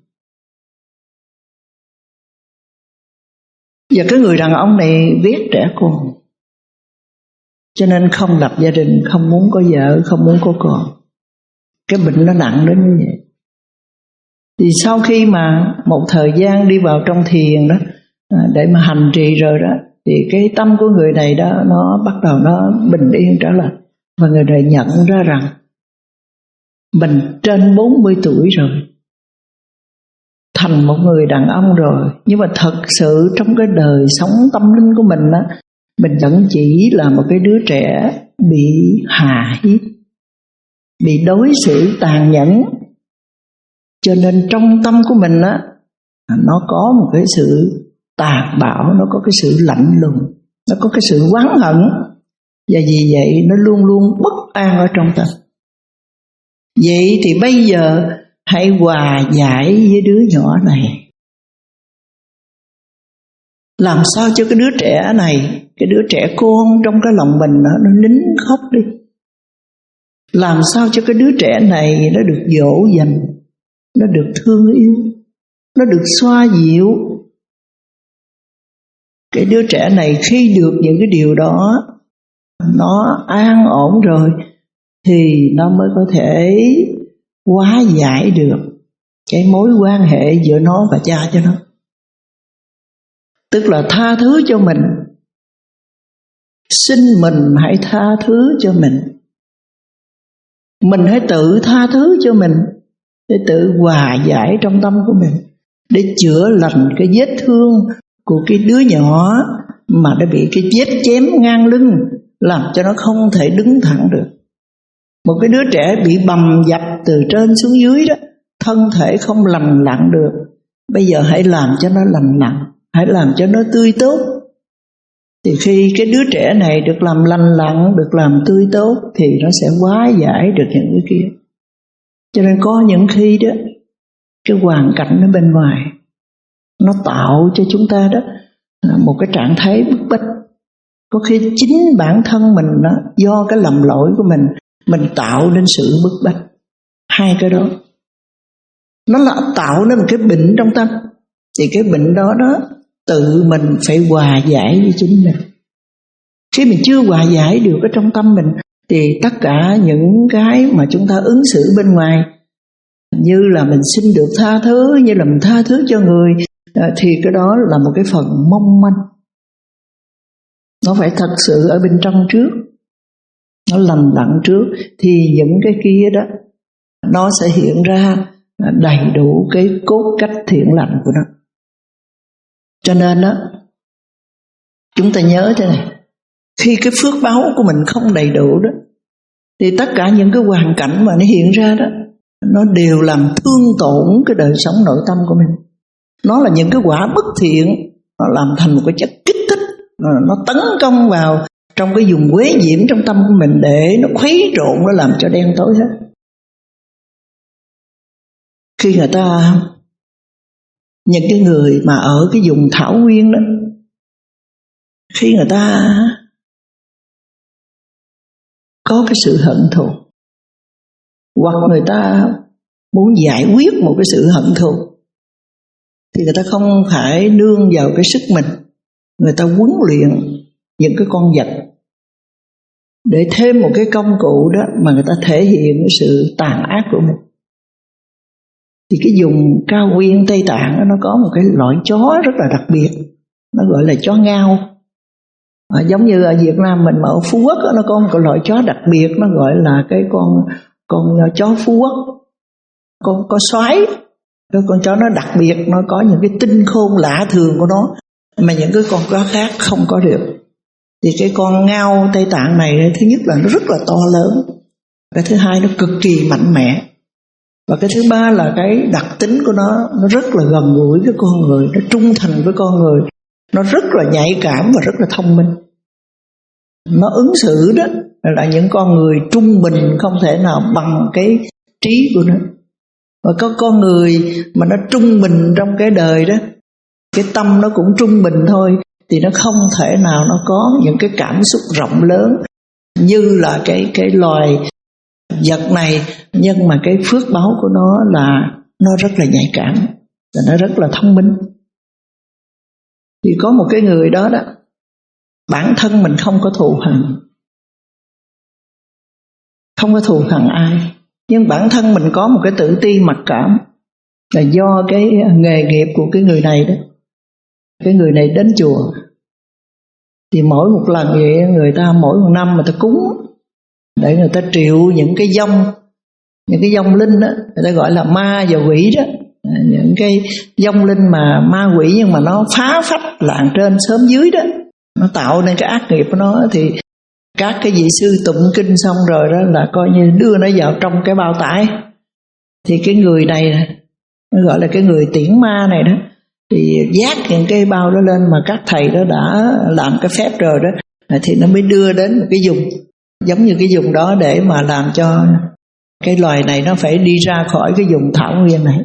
Và cái người đàn ông này biết trẻ con, cho nên không lập gia đình, không muốn có vợ, không muốn có con. Cái bệnh nó nặng đến như vậy. Thì sau khi mà một thời gian đi vào trong thiền đó, để mà hành trì rồi đó, thì cái tâm của người này đó nó bắt đầu nó bình yên trở lại. Và người này nhận ra rằng mình trên bốn mươi tuổi rồi, thành một người đàn ông rồi, nhưng mà thật sự trong cái đời sống tâm linh của mình đó, mình vẫn chỉ là một cái đứa trẻ bị hà hiếp, bị đối xử tàn nhẫn. Cho nên trong tâm của mình á, nó có một cái sự tàn bạo, nó có cái sự lạnh lùng, nó có cái sự oán hận. Và vì vậy nó luôn luôn bất an ở trong tâm. Vậy thì bây giờ hãy hòa giải với đứa nhỏ này. Làm sao cho cái đứa trẻ này, cái đứa trẻ con trong cái lòng mình nó, nó nín khóc đi. Làm sao cho cái đứa trẻ này nó được dỗ dành, nó được thương yêu, nó được xoa dịu. Cái đứa trẻ này khi được những cái điều đó, nó an ổn rồi, thì nó mới có thể hóa giải được cái mối quan hệ giữa nó và cha cho nó. Tức là tha thứ cho mình, xin mình hãy tha thứ cho mình. Mình hãy tự tha thứ cho mình, để tự hòa giải trong tâm của mình, để chữa lành cái vết thương của cái đứa nhỏ mà nó bị cái vết chém ngang lưng, làm cho nó không thể đứng thẳng được. Một cái đứa trẻ bị bầm dập từ trên xuống dưới đó, thân thể không lành lặn được. Bây giờ hãy làm cho nó lành lặn, hãy làm cho nó tươi tốt. Thì khi cái đứa trẻ này được làm lành lặn, được làm tươi tốt, thì nó sẽ hóa giải được những cái kia. Cho nên có những khi đó, cái hoàn cảnh ở bên ngoài nó tạo cho chúng ta đó một cái trạng thái bức bách. Có khi chính bản thân mình đó, do cái lầm lỗi của mình, mình tạo nên sự bức bách. Hai cái đó nó là tạo nên một cái bệnh trong tâm. Thì cái bệnh đó đó tự mình phải hòa giải với chính mình. Khi mình chưa hòa giải được ở trong tâm mình, thì tất cả những cái mà chúng ta ứng xử bên ngoài, như là mình xin được tha thứ, như là mình tha thứ cho người, thì cái đó là một cái phần mong manh. Nó phải thật sự ở bên trong trước, nó lành lặn trước, thì những cái kia đó nó sẽ hiện ra đầy đủ cái cốt cách thiện lành của nó. Cho nên đó, chúng ta nhớ thế này, khi cái phước báo của mình không đầy đủ đó, thì tất cả những cái hoàn cảnh mà nó hiện ra đó, nó đều làm thương tổn cái đời sống nội tâm của mình. Nó là những cái quả bất thiện, nó làm thành một cái chất kích thích, nó tấn công vào trong cái vùng quế nhiễm trong tâm của mình, để nó khuấy trộn, nó làm cho đen tối hết. Khi người ta, những cái người mà ở cái vùng thảo nguyên đó, khi người ta có cái sự hận thù, hoặc người ta muốn giải quyết một cái sự hận thù, thì người ta không phải nương vào cái sức mình, người ta huấn luyện những cái con vật để thêm một cái công cụ đó mà người ta thể hiện cái sự tàn ác của mình. Thì cái vùng cao nguyên Tây Tạng đó, nó có một cái loại chó rất là đặc biệt, nó gọi là chó ngao. À, giống như ở Việt Nam mình mà ở Phú Quốc đó, nó có một cái loại chó đặc biệt, nó gọi là cái con con chó Phú Quốc, con có xoáy. Cái con chó nó đặc biệt, nó có những cái tinh khôn lạ thường của nó mà những cái con chó khác không có được. Thì cái con ngao Tây Tạng này, thứ nhất là nó rất là to lớn, cái thứ hai nó cực kỳ mạnh mẽ, và cái thứ ba là cái đặc tính của nó, nó rất là gần gũi với con người, nó trung thành với con người, nó rất là nhạy cảm và rất là thông minh. Nó ứng xử đó là những con người trung bình, không thể nào bằng cái trí của nó. Và có con người mà nó trung bình trong cái đời đó, cái tâm nó cũng trung bình thôi, thì nó không thể nào nó có những cái cảm xúc rộng lớn như là cái cái loài vật này. Nhưng mà cái phước báo của nó là nó rất là nhạy cảm và nó rất là thông minh. Thì có một cái người đó đó, bản thân mình không có thù hằn, không có thù hằn ai, nhưng bản thân mình có một cái tự ti mặc cảm, là do cái nghề nghiệp của cái người này đó. Cái người này đến chùa thì mỗi một lần vậy, người ta mỗi một năm mà ta cúng để người ta triệu những cái vong, những cái vong linh đó, người ta gọi là ma và quỷ đó, những cái vong linh mà ma quỷ nhưng mà nó phá phách làng trên xóm dưới đó, nó tạo nên cái ác nghiệp của nó. Thì các cái vị sư tụng kinh xong rồi đó là coi như đưa nó vào trong cái bao tải. Thì cái người này, nó gọi là cái người tiễn ma này đó, thì vác những cái bao đó lên mà các thầy đó đã làm cái phép rồi đó, thì nó mới đưa đến một cái vùng giống như cái vùng đó để mà làm cho cái loài này nó phải đi ra khỏi cái vùng thảo nguyên này.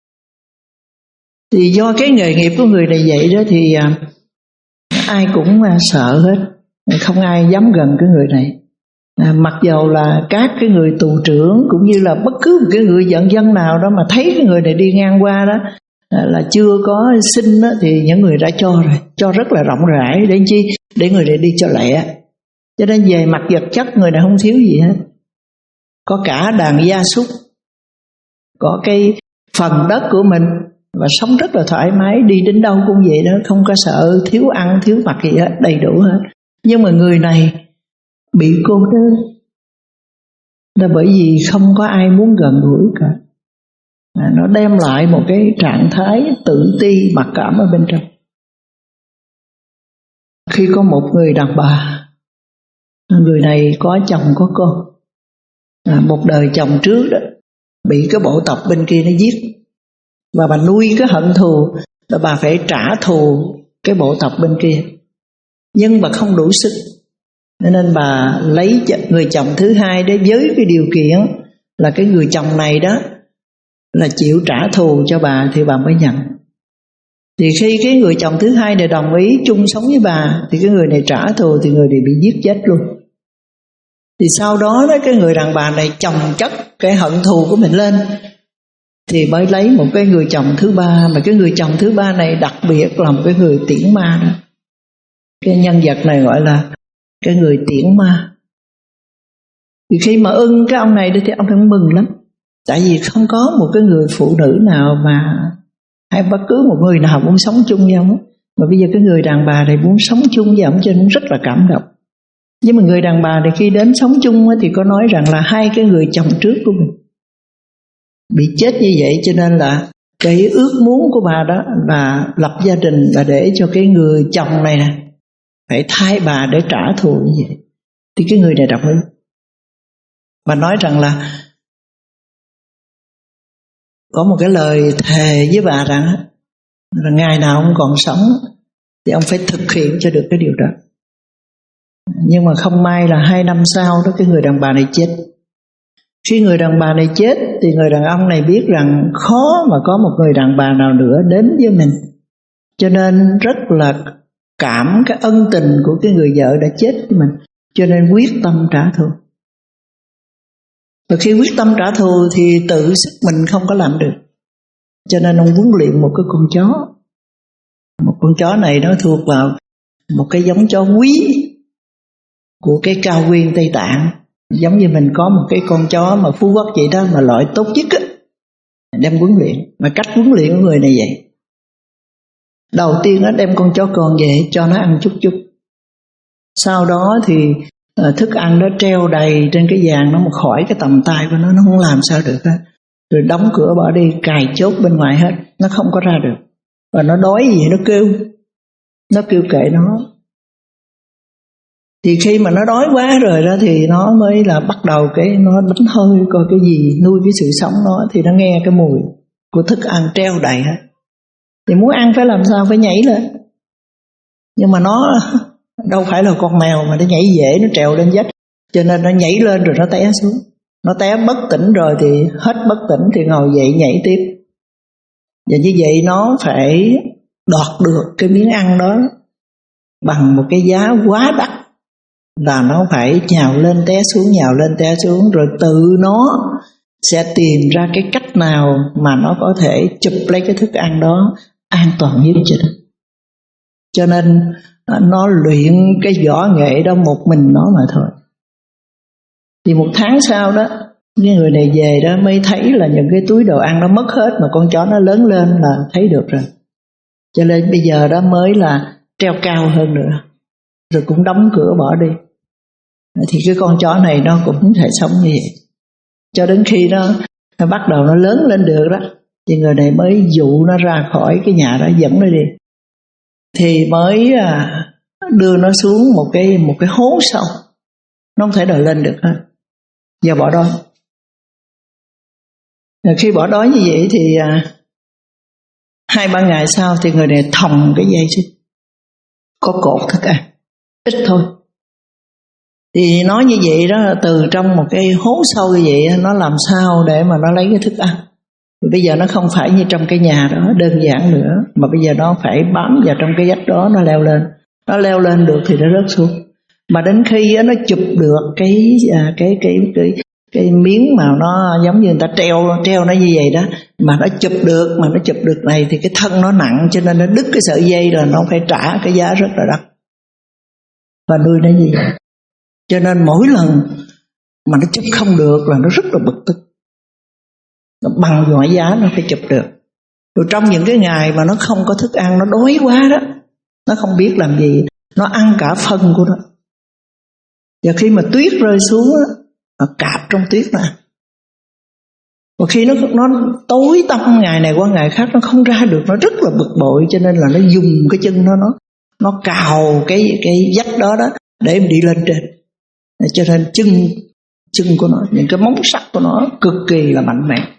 Thì do cái nghề nghiệp của người này vậy đó, thì à, ai cũng à, sợ hết, không ai dám gần cái người này. À, mặc dầu là các cái người tù trưởng cũng như là bất cứ một cái người dân dân nào đó mà thấy cái người này đi ngang qua đó à, là chưa có xin đó, thì những người đã cho rồi, cho rất là rộng rãi để chi, để người này đi cho lẹ. Cho nên về mặt vật chất người này không thiếu gì hết, có cả đàn gia súc, có cái phần đất của mình và sống rất là thoải mái, đi đến đâu cũng vậy đó, không có sợ thiếu ăn thiếu mặc gì hết, đầy đủ hết. Nhưng mà người này bị cô đơn là bởi vì không có ai muốn gần gũi cả. À, nó đem lại một cái trạng thái tự ti mặc cảm ở bên trong. Khi có một người đàn bà, người này có chồng có con, à, một đời chồng trước đó bị cái bộ tộc bên kia nó giết, và bà nuôi cái hận thù là bà phải trả thù cái bộ tộc bên kia, nhưng bà không đủ sức, nên bà lấy người chồng thứ hai để với cái điều kiện là cái người chồng này đó là chịu trả thù cho bà thì bà mới nhận. Thì khi cái người chồng thứ hai này đồng ý chung sống với bà, thì cái người này trả thù thì người này bị giết chết luôn. Thì sau đó đó cái người đàn bà này chồng chất cái hận thù của mình lên, thì mới lấy một cái người chồng thứ ba, mà cái người chồng thứ ba này đặc biệt là một cái người tiễn ma đó. Cái nhân vật này gọi là cái người tiễn ma. Thì khi mà ưng cái ông này thì ông cũng mừng lắm, tại vì không có một cái người phụ nữ nào mà hay bất cứ một người nào muốn sống chung với ông, mà bây giờ cái người đàn bà này muốn sống chung với ông cho nên rất là cảm động. Nhưng mà người đàn bà này khi đến sống chung thì có nói rằng là hai cái người chồng trước của mình bị chết như vậy, cho nên là cái ước muốn của bà đó là lập gia đình và để cho cái người chồng này nè phải thay bà để trả thù như vậy. Thì cái người này đồng ý và nói rằng là có một cái lời thề với bà rằng là ngày nào ông còn sống thì ông phải thực hiện cho được cái điều đó. Nhưng mà không may là hai năm sau đó cái người đàn bà này chết. Khi người đàn bà này chết thì người đàn ông này biết rằng khó mà có một người đàn bà nào nữa đến với mình, cho nên rất là cảm cái ân tình của cái người vợ đã chết với mình, cho nên quyết tâm trả thù. Và khi quyết tâm trả thù thì tự sức mình không có làm được, cho nên ông huấn luyện một cái con chó. Một con chó này nó thuộc vào một cái giống chó quý, của cái cao nguyên Tây Tạng. Giống như mình có một cái con chó mà Phú Quốc vậy đó, mà loại tốt nhất á, đem huấn luyện. Mà cách huấn luyện của người này vậy: đầu tiên nó đem con chó con về cho nó ăn chút chút, sau đó thì uh, thức ăn nó treo đầy trên cái vàng, nó mà khỏi cái tầm tay của nó, nó không làm sao được hết. Rồi đóng cửa bỏ đi, cài chốt bên ngoài hết, nó không có ra được. Và nó đói gì nó kêu, nó kêu kệ nó. Thì khi mà nó đói quá rồi đó thì nó mới là bắt đầu cái nó đánh hơi coi cái gì nuôi cái sự sống nó. Thì nó nghe cái mùi của thức ăn treo đầy hết, thì muốn ăn phải làm sao, phải nhảy lên. Nhưng mà nó đâu phải là con mèo mà nó nhảy dễ, nó trèo lên vách, cho nên nó nhảy lên rồi nó té xuống. Nó té bất tỉnh rồi thì hết bất tỉnh thì ngồi dậy nhảy tiếp. Và như vậy nó phải đoạt được cái miếng ăn đó bằng một cái giá quá đắt, là nó phải nhào lên té xuống, nhào lên té xuống, rồi tự nó sẽ tìm ra cái cách nào mà nó có thể chụp lấy cái thức ăn đó an toàn nhất cho nó. Cho nên nó luyện cái võ nghệ đó một mình nó mà thôi. Thì một tháng sau đó, cái người này về đó mới thấy là những cái túi đồ ăn nó mất hết, mà con chó nó lớn lên là thấy được rồi. Cho nên bây giờ đó mới là treo cao hơn nữa, rồi cũng đóng cửa bỏ đi. Thì cái con chó này nó cũng không thể sống như vậy. Cho đến khi nó, nó bắt đầu nó lớn lên được đó, thì người này mới dụ nó ra khỏi cái nhà đó, dẫn nó đi. Thì mới à, đưa nó xuống một cái một cái hố sâu, nó không thể đòi lên được hết, giờ bỏ đói. Rồi khi bỏ đói như vậy thì à, hai ba ngày sau thì người này thòng cái dây xuống, có cột thức ăn ít thôi. Thì nói như vậy đó, từ trong một cái hố sâu như vậy, nó làm sao để mà nó lấy cái thức ăn. Thì bây giờ nó không phải như trong cái nhà đó đơn giản nữa, mà bây giờ nó phải bám vào trong cái vách đó, nó leo lên. Nó leo lên được thì nó rớt xuống. Mà đến khi nó chụp được cái cái cái cái cái, cái miếng mà nó giống như người ta treo treo nó như vậy đó, mà nó chụp được, mà nó chụp được này thì cái thân nó nặng, cho nên nó đứt cái sợi dây rồi, nó phải trả cái giá rất là đắt. Và nuôi nó như vậy. Cho nên mỗi lần mà nó chụp không được là nó rất là bực tức, nó bằng mọi giá nó phải chụp được. Rồi trong những cái ngày mà nó không có thức ăn, nó đói quá đó, nó không biết làm gì, nó ăn cả phân của nó. Và khi mà tuyết rơi xuống đó, nó cạp trong tuyết nè. Và khi nó nó tối tăm ngày này qua ngày khác, nó không ra được, nó rất là bực bội, cho nên là nó dùng cái chân nó nó nó cào cái cái vách đó đó để đi lên trên. Cho nên chân chân của nó, những cái móng sắc của nó cực kỳ là mạnh mẽ.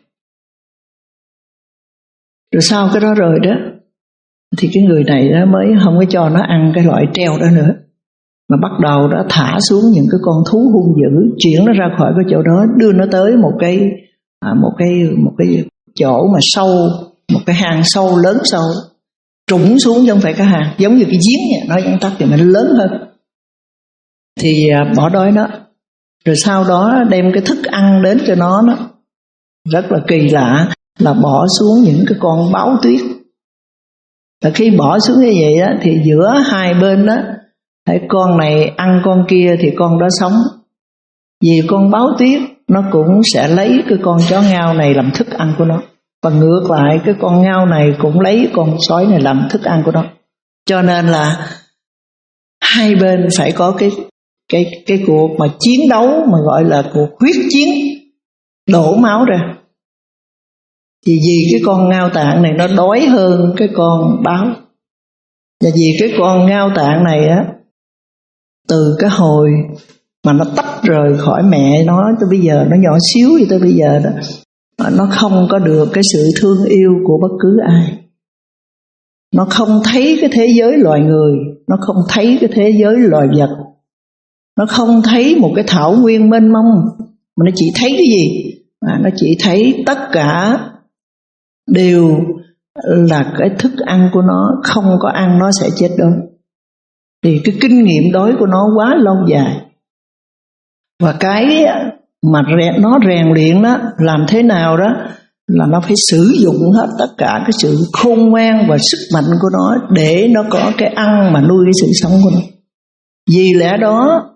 Rồi sau cái đó rồi đó, thì cái người này đó mới không có cho nó ăn cái loại treo đó nữa, mà bắt đầu đó thả xuống những cái con thú hung dữ, chuyển nó ra khỏi cái chỗ đó, đưa nó tới một cái à, một cái một cái chỗ mà sâu, một cái hang sâu lớn sâu, trũng xuống chứ không phải cái hang, giống như cái giếng vậy, nói vắn tắt thì nó lớn hơn. Thì à, bỏ đói nó, rồi sau đó đem cái thức ăn đến cho nó, nó rất là kỳ lạ, là bỏ xuống những cái con báo tuyết. Và khi bỏ xuống như vậy đó, thì giữa hai bên đó, thấy con này ăn con kia thì con đó sống. Vì con báo tuyết nó cũng sẽ lấy cái con chó ngao này làm thức ăn của nó, và ngược lại cái con ngao này cũng lấy con sói này làm thức ăn của nó. Cho nên là hai bên phải có cái cái cái cuộc mà chiến đấu mà gọi là cuộc huyết chiến, đổ máu ra. Thì vì cái con ngao tạng này nó đói hơn cái con báo, và vì cái con ngao tạng này á, từ cái hồi mà nó tách rời khỏi mẹ nó tới bây giờ, nó nhỏ xíu như tới bây giờ đó, nó không có được cái sự thương yêu của bất cứ ai. Nó không thấy cái thế giới loài người, nó không thấy cái thế giới loài vật, nó không thấy một cái thảo nguyên mênh mông, mà nó chỉ thấy cái gì? À, nó chỉ thấy tất cả đều là cái thức ăn của nó, không có ăn nó sẽ chết đói. Thì cái kinh nghiệm đói của nó quá lâu dài. Và cái mà nó rèn luyện đó, làm thế nào đó là nó phải sử dụng hết tất cả cái sự khôn ngoan và sức mạnh của nó để nó có cái ăn mà nuôi cái sự sống của nó. Vì lẽ đó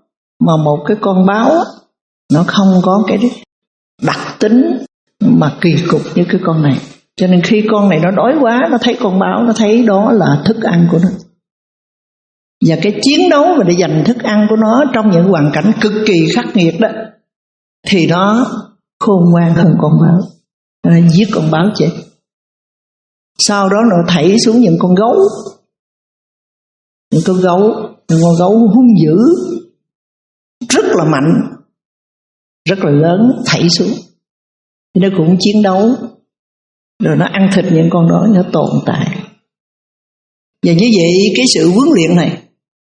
Mà một cái con báo á, nó không có cái đặc tính mà kỳ cục như cái con này. Cho nên khi con này nó đói quá, nó thấy con báo, nó thấy đó là thức ăn của nó. Và cái chiến đấu và để giành thức ăn của nó trong những hoàn cảnh cực kỳ khắc nghiệt đó, thì nó khôn ngoan hơn con báo. Nó giết con báo chết. Sau đó nó thảy xuống những con gấu. Những con gấu, những con gấu hung dữ, rất là mạnh, rất là lớn, thảy xuống. Thì nó cũng chiến đấu, rồi nó ăn thịt những con đó, nó tồn tại. Và như vậy cái sự huấn luyện này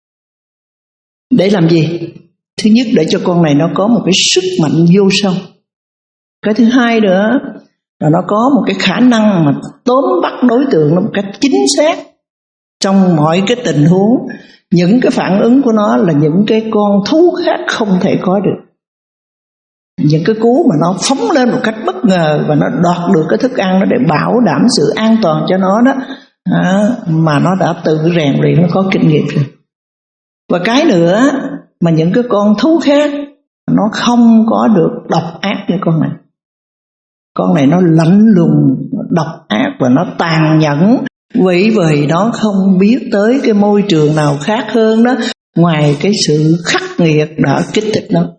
để làm gì? Thứ nhất, để cho con này nó có một cái sức mạnh vô song. Cái thứ hai nữa là nó có một cái khả năng mà tóm bắt đối tượng một cách chính xác trong mọi cái tình huống. Những cái phản ứng của nó là những cái con thú khác không thể có được. Những cái cú mà nó phóng lên một cách bất ngờ và nó đoạt được cái thức ăn đó để bảo đảm sự an toàn cho nó đó, à, mà nó đã tự rèn luyện, nó có kinh nghiệm rồi. Và cái nữa mà những cái con thú khác nó không có được độc ác như con này. Con này nó lạnh lùng, độc ác và nó tàn nhẫn. Vì vậy nó không biết tới cái môi trường nào khác hơn đó, ngoài cái sự khắc nghiệt đã kích thích nó.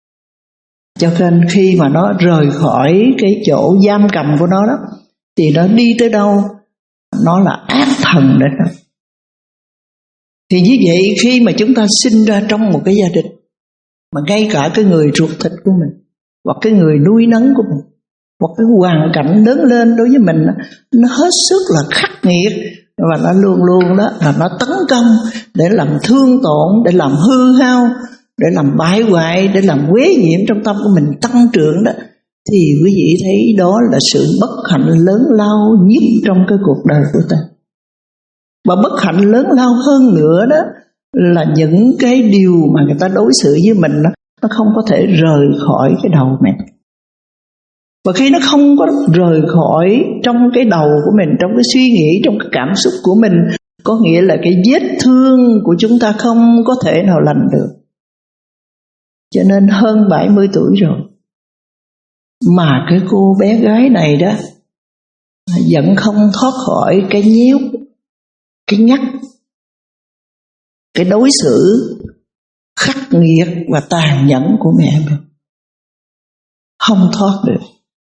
Cho nên khi mà nó rời khỏi cái chỗ giam cầm của nó đó, thì nó đi tới đâu nó là ác thần đấy đó. Thì như vậy khi mà chúng ta sinh ra trong một cái gia đình, mà ngay cả cái người ruột thịt của mình, hoặc cái người nuôi nấng của mình, hoặc cái hoàn cảnh lớn lên đối với mình, nó hết sức là khắc nghiệt, và nó luôn luôn đó là nó tấn công để làm thương tổn, để làm hư hao, để làm bại hoại, để làm quế nhiễm trong tâm của mình tăng trưởng đó, thì quý vị thấy đó là sự bất hạnh lớn lao nhất trong cái cuộc đời của ta. Và bất hạnh lớn lao hơn nữa đó là những cái điều mà người ta đối xử với mình đó, nó không có thể rời khỏi cái đầu mình. Và khi nó không có rời khỏi trong cái đầu của mình, trong cái suy nghĩ, trong cái cảm xúc của mình, có nghĩa là cái vết thương của chúng ta không có thể nào lành được. Cho nên hơn bảy mươi tuổi rồi mà cái cô bé gái này đó vẫn không thoát khỏi cái nhéo, cái nhắc, cái đối xử khắc nghiệt và tàn nhẫn của mẹ mình. Không thoát được.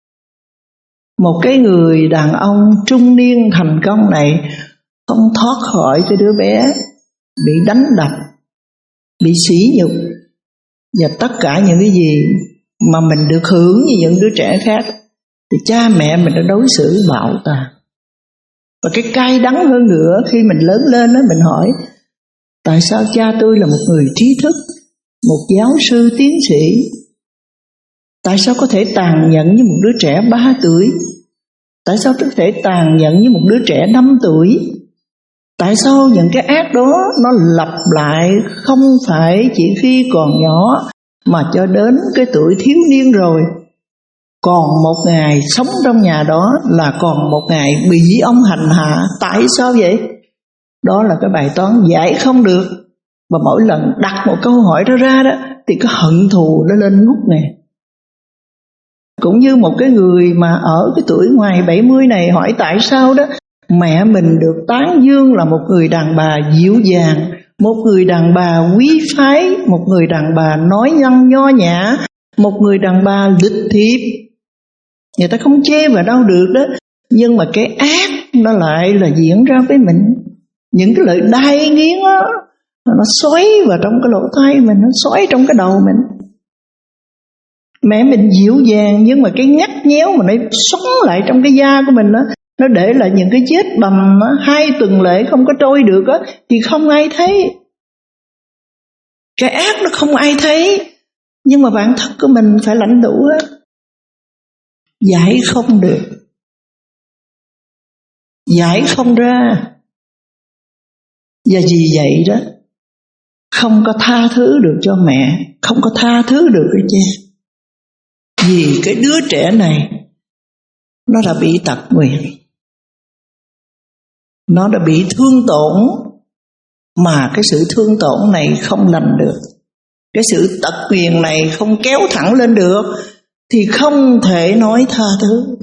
Một cái người đàn ông trung niên thành công này không thoát khỏi cái đứa bé bị đánh đập, bị sỉ nhục, và tất cả những cái gì mà mình được hưởng như những đứa trẻ khác, thì cha mẹ mình đã đối xử bạo tàn. Và cái cay đắng hơn nữa, khi mình lớn lên đó, mình hỏi tại sao cha tôi là một người trí thức, một giáo sư tiến sĩ, tại sao có thể tàn nhẫn như một đứa trẻ ba tuổi? Tại sao có thể tàn nhẫn như một đứa trẻ năm tuổi? Tại sao những cái ác đó nó lặp lại không phải chỉ khi còn nhỏ, mà cho đến cái tuổi thiếu niên rồi? Còn một ngày sống trong nhà đó là còn một ngày bị ông hành hạ. Tại sao vậy? Đó là cái bài toán giải không được. Và mỗi lần đặt một câu hỏi đó ra đó, thì cái hận thù nó lên ngút ngàn. Cũng như một cái người mà ở cái tuổi ngoài bảy mươi này hỏi tại sao đó mẹ mình được tán dương là một người đàn bà dịu dàng, một người đàn bà quý phái, một người đàn bà nói năng nho nhã, một người đàn bà lịch thiệp. Người ta không chê vào đâu được đó, nhưng mà cái ác nó lại là diễn ra với mình. Những cái lời đai nghiến đó, nó xoáy vào trong cái lỗ tai mình, nó xoáy trong cái đầu mình. Mẹ mình dịu dàng, nhưng mà cái ngắt nhéo mà nó sống lại trong cái da của mình đó, nó để lại những cái vết bầm đó, hai tuần lễ không có trôi được đó, thì không ai thấy. Cái ác nó không ai thấy, nhưng mà bản thân của mình phải lãnh đủ hết. Giải không được, giải không ra. Và vì vậy đó, không có tha thứ được cho mẹ, không có tha thứ được cho cha. Vì cái đứa trẻ này nó đã bị tật nguyền, nó đã bị thương tổn, mà cái sự thương tổn này không lành được. cái sự tật nguyền này không kéo thẳng lên được thì không thể nói tha thứ.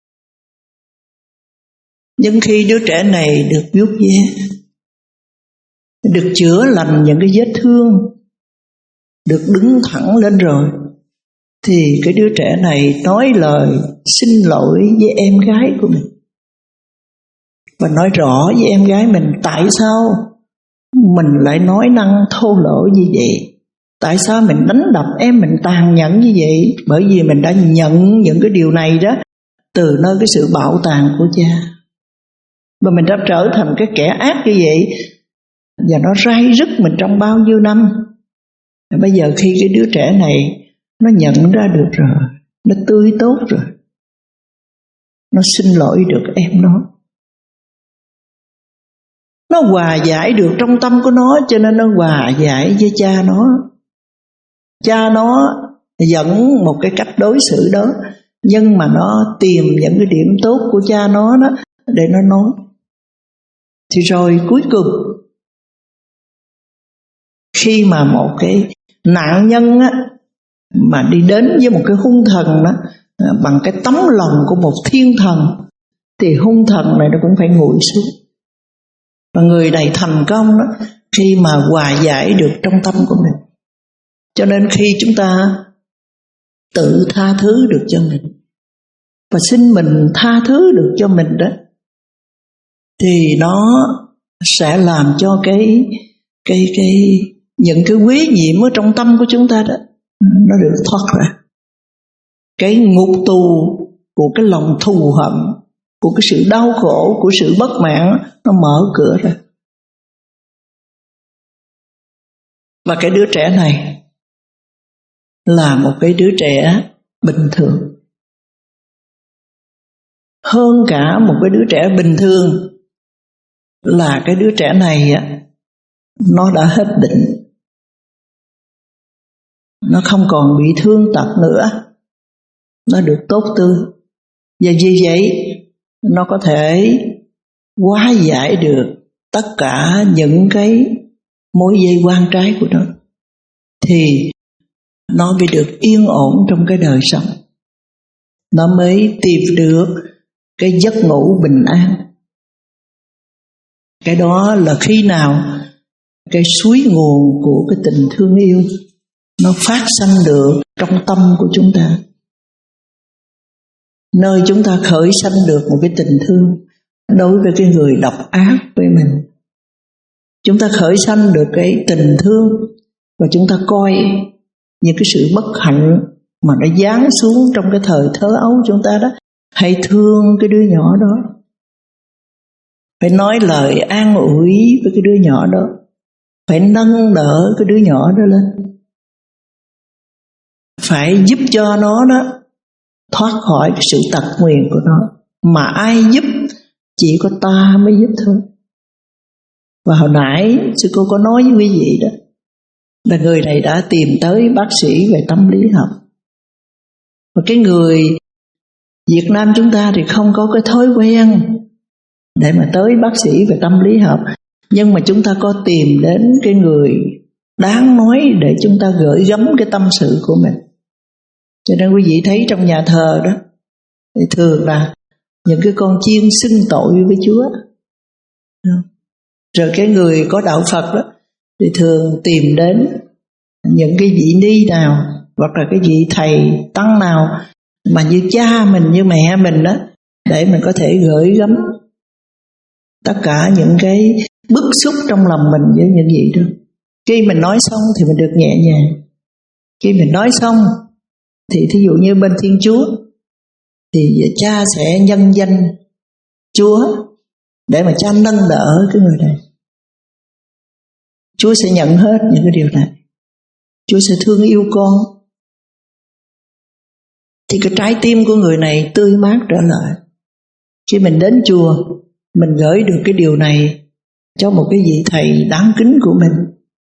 Nhưng khi đứa trẻ này được vuốt ve, được chữa lành những cái vết thương, được đứng thẳng lên rồi, thì cái đứa trẻ này nói lời xin lỗi với em gái của mình, và nói rõ với em gái mình tại sao mình lại nói năng thô lỗ như vậy, tại sao mình đánh đập em, mình tàn nhẫn như vậy. Bởi vì mình đã nhận những cái điều này đó từ nơi cái sự bạo tàn của cha, và mình đã trở thành cái kẻ ác như vậy, và nó rai rứt mình trong bao nhiêu năm. Và bây giờ khi cái đứa trẻ này nó nhận ra được rồi, nó tươi tốt rồi, nó xin lỗi được em nó, nó hòa giải được trong tâm của nó, cho nên nó hòa giải với cha nó. Cha nó dẫn một cái cách đối xử đó, nhưng mà nó tìm những cái điểm tốt của cha nó đó để nó nói. Thì rồi cuối cùng, khi mà một cái nạn nhân á, mà đi đến với một cái hung thần đó, bằng cái tấm lòng của một thiên thần, thì hung thần này nó cũng phải ngồi xuống. Và người này thành công đó, khi mà hòa giải được trong tâm của mình. Cho nên khi chúng ta tự tha thứ được cho mình, và xin mình tha thứ được cho mình đó, thì nó sẽ làm cho cái cái cái những cái quế nhiễm ở trong tâm của chúng ta đó nó được thoát ra. Cái ngục tù của cái lòng thù hận, của cái sự đau khổ, của sự bất mãn, nó mở cửa ra. Và cái đứa trẻ này là một cái đứa trẻ bình thường, hơn cả một cái đứa trẻ bình thường là cái đứa trẻ này nó đã hết bệnh, nó không còn bị thương tật nữa, nó được tốt tươi. Và vì vậy nó có thể hóa giải được tất cả những cái mối dây quan trái của nó, thì nó mới được yên ổn trong cái đời sống, nó mới tìm được cái giấc ngủ bình an. Cái đó là khi nào cái suối nguồn của cái tình thương yêu nó phát sanh được trong tâm của chúng ta, nơi chúng ta khởi sanh được một cái tình thương đối với cái người độc ác với mình. Chúng ta khởi sanh được cái tình thương, và chúng ta coi những cái sự bất hạnh mà nó giáng xuống trong cái thời thơ ấu chúng ta đó, hãy thương cái đứa nhỏ đó, phải nói lời an ủi với cái đứa nhỏ đó, phải nâng đỡ cái đứa nhỏ đó lên, phải giúp cho nó đó thoát khỏi cái sự tật nguyền của nó. Mà ai giúp? Chỉ có ta mới giúp thôi. Và hồi nãy sư cô có nói với quý vị đó, là người này đã tìm tới bác sĩ về tâm lý học. Và cái người Việt Nam chúng ta thì không có cái thói quen để mà tới bác sĩ về tâm lý học, nhưng mà chúng ta có tìm đến cái người đáng nói để chúng ta gửi gắm cái tâm sự của mình. Cho nên quý vị thấy trong nhà thờ đó thì thường là những cái con chiên xưng tội với Chúa. Rồi cái người có đạo Phật đó thì thường tìm đến những cái vị ni nào, hoặc là cái vị thầy tăng nào mà như cha mình, như mẹ mình đó, để mình có thể gửi gắm tất cả những cái bức xúc trong lòng mình với những gì đó. Khi mình nói xong thì mình được nhẹ nhàng. Khi mình nói xong thì thí dụ như bên Thiên Chúa thì cha sẽ nhân danh Chúa để mà cha nâng đỡ cái người này. Chúa sẽ nhận hết những cái điều này. Chúa sẽ thương yêu con. Thì cái trái tim của người này tươi mát trở lại. Khi mình đến chùa, mình gửi được cái điều này cho một cái vị thầy đáng kính của mình,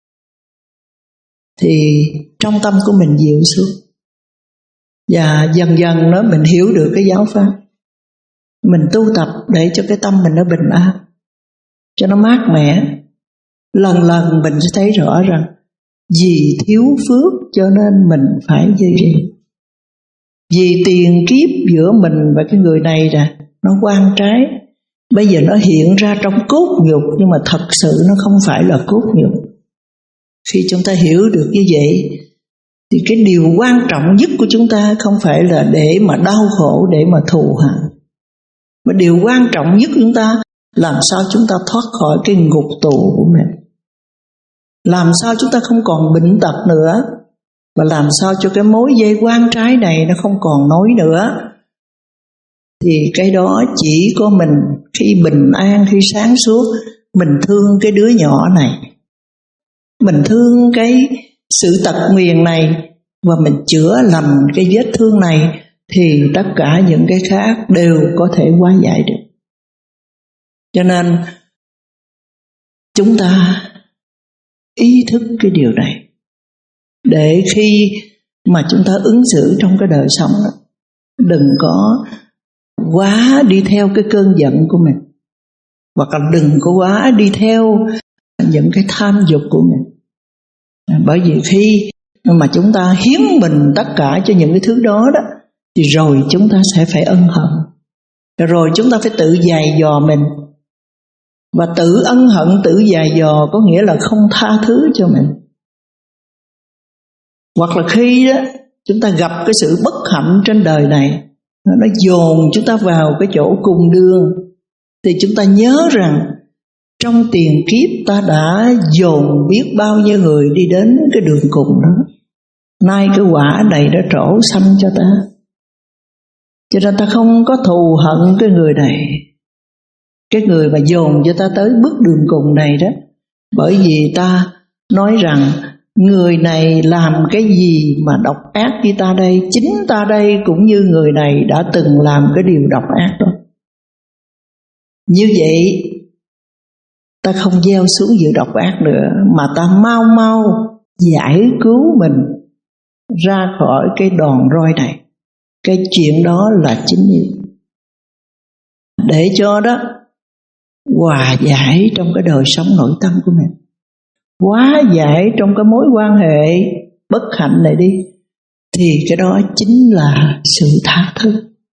thì trong tâm của mình dịu xuống. Và dần dần đó mình hiểu được cái giáo pháp. Mình tu tập để cho cái tâm mình nó bình an, cho nó mát mẻ. Lần lần mình sẽ thấy rõ rằng Vì thiếu phước cho nên mình phải dây rì. Vì tiền kiếp giữa mình và cái người này là nó oan trái. Bây giờ nó hiện ra trong cốt nhục, nhưng mà thật sự nó không phải là cốt nhục. Khi chúng ta hiểu được như vậy thì cái điều quan trọng nhất của chúng ta không phải là để mà đau khổ, để mà thù hận, mà điều quan trọng nhất của chúng ta làm sao chúng ta thoát khỏi cái ngục tù của mình, làm sao chúng ta không còn bệnh tật nữa, và làm sao cho cái mối dây oan trái này nó không còn nối nữa. Thì cái đó chỉ có mình khi bình an, khi sáng suốt, mình thương cái đứa nhỏ này, mình thương cái sự tật nguyền này, và mình chữa lành cái vết thương này, thì tất cả những cái khác đều có thể hóa giải được. Cho nên chúng ta ý thức cái điều này, để khi mà chúng ta ứng xử trong cái đời sống đó, đừng có quá đi theo cái cơn giận của mình, hoặc là đừng có quá đi theo những cái tham dục của mình. Bởi vì khi mà chúng ta hiến mình tất cả cho những cái thứ đó đó, thì rồi chúng ta sẽ phải ân hận, rồi chúng ta phải tự dày dò mình. Và tự ân hận, tự dày dò có nghĩa là không tha thứ cho mình. Hoặc là khi đó chúng ta gặp cái sự bất hạnh trên đời này, nó dồn chúng ta vào cái chỗ cùng đường, thì chúng ta nhớ rằng trong tiền kiếp ta đã dồn biết bao nhiêu người đi đến cái đường cùng đó. Nay cái quả này đã trổ xanh cho ta, cho nên ta không có thù hận cái người này, cái người mà dồn cho ta tới bước đường cùng này đó. Bởi vì ta nói rằng người này làm cái gì mà độc ác với ta đây, chính ta đây cũng như người này đã từng làm cái điều độc ác đó. Như vậy ta không gieo xuống dự độc ác nữa, mà ta mau mau giải cứu mình ra khỏi cái đòn roi này. Cái chuyện đó là chính yếu, để cho đó hòa giải trong cái đời sống nội tâm của mình, hóa giải trong cái mối quan hệ bất hạnh này đi, thì cái đó chính là sự tha thứ.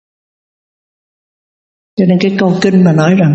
Cho nên cái câu kinh mà nói rằng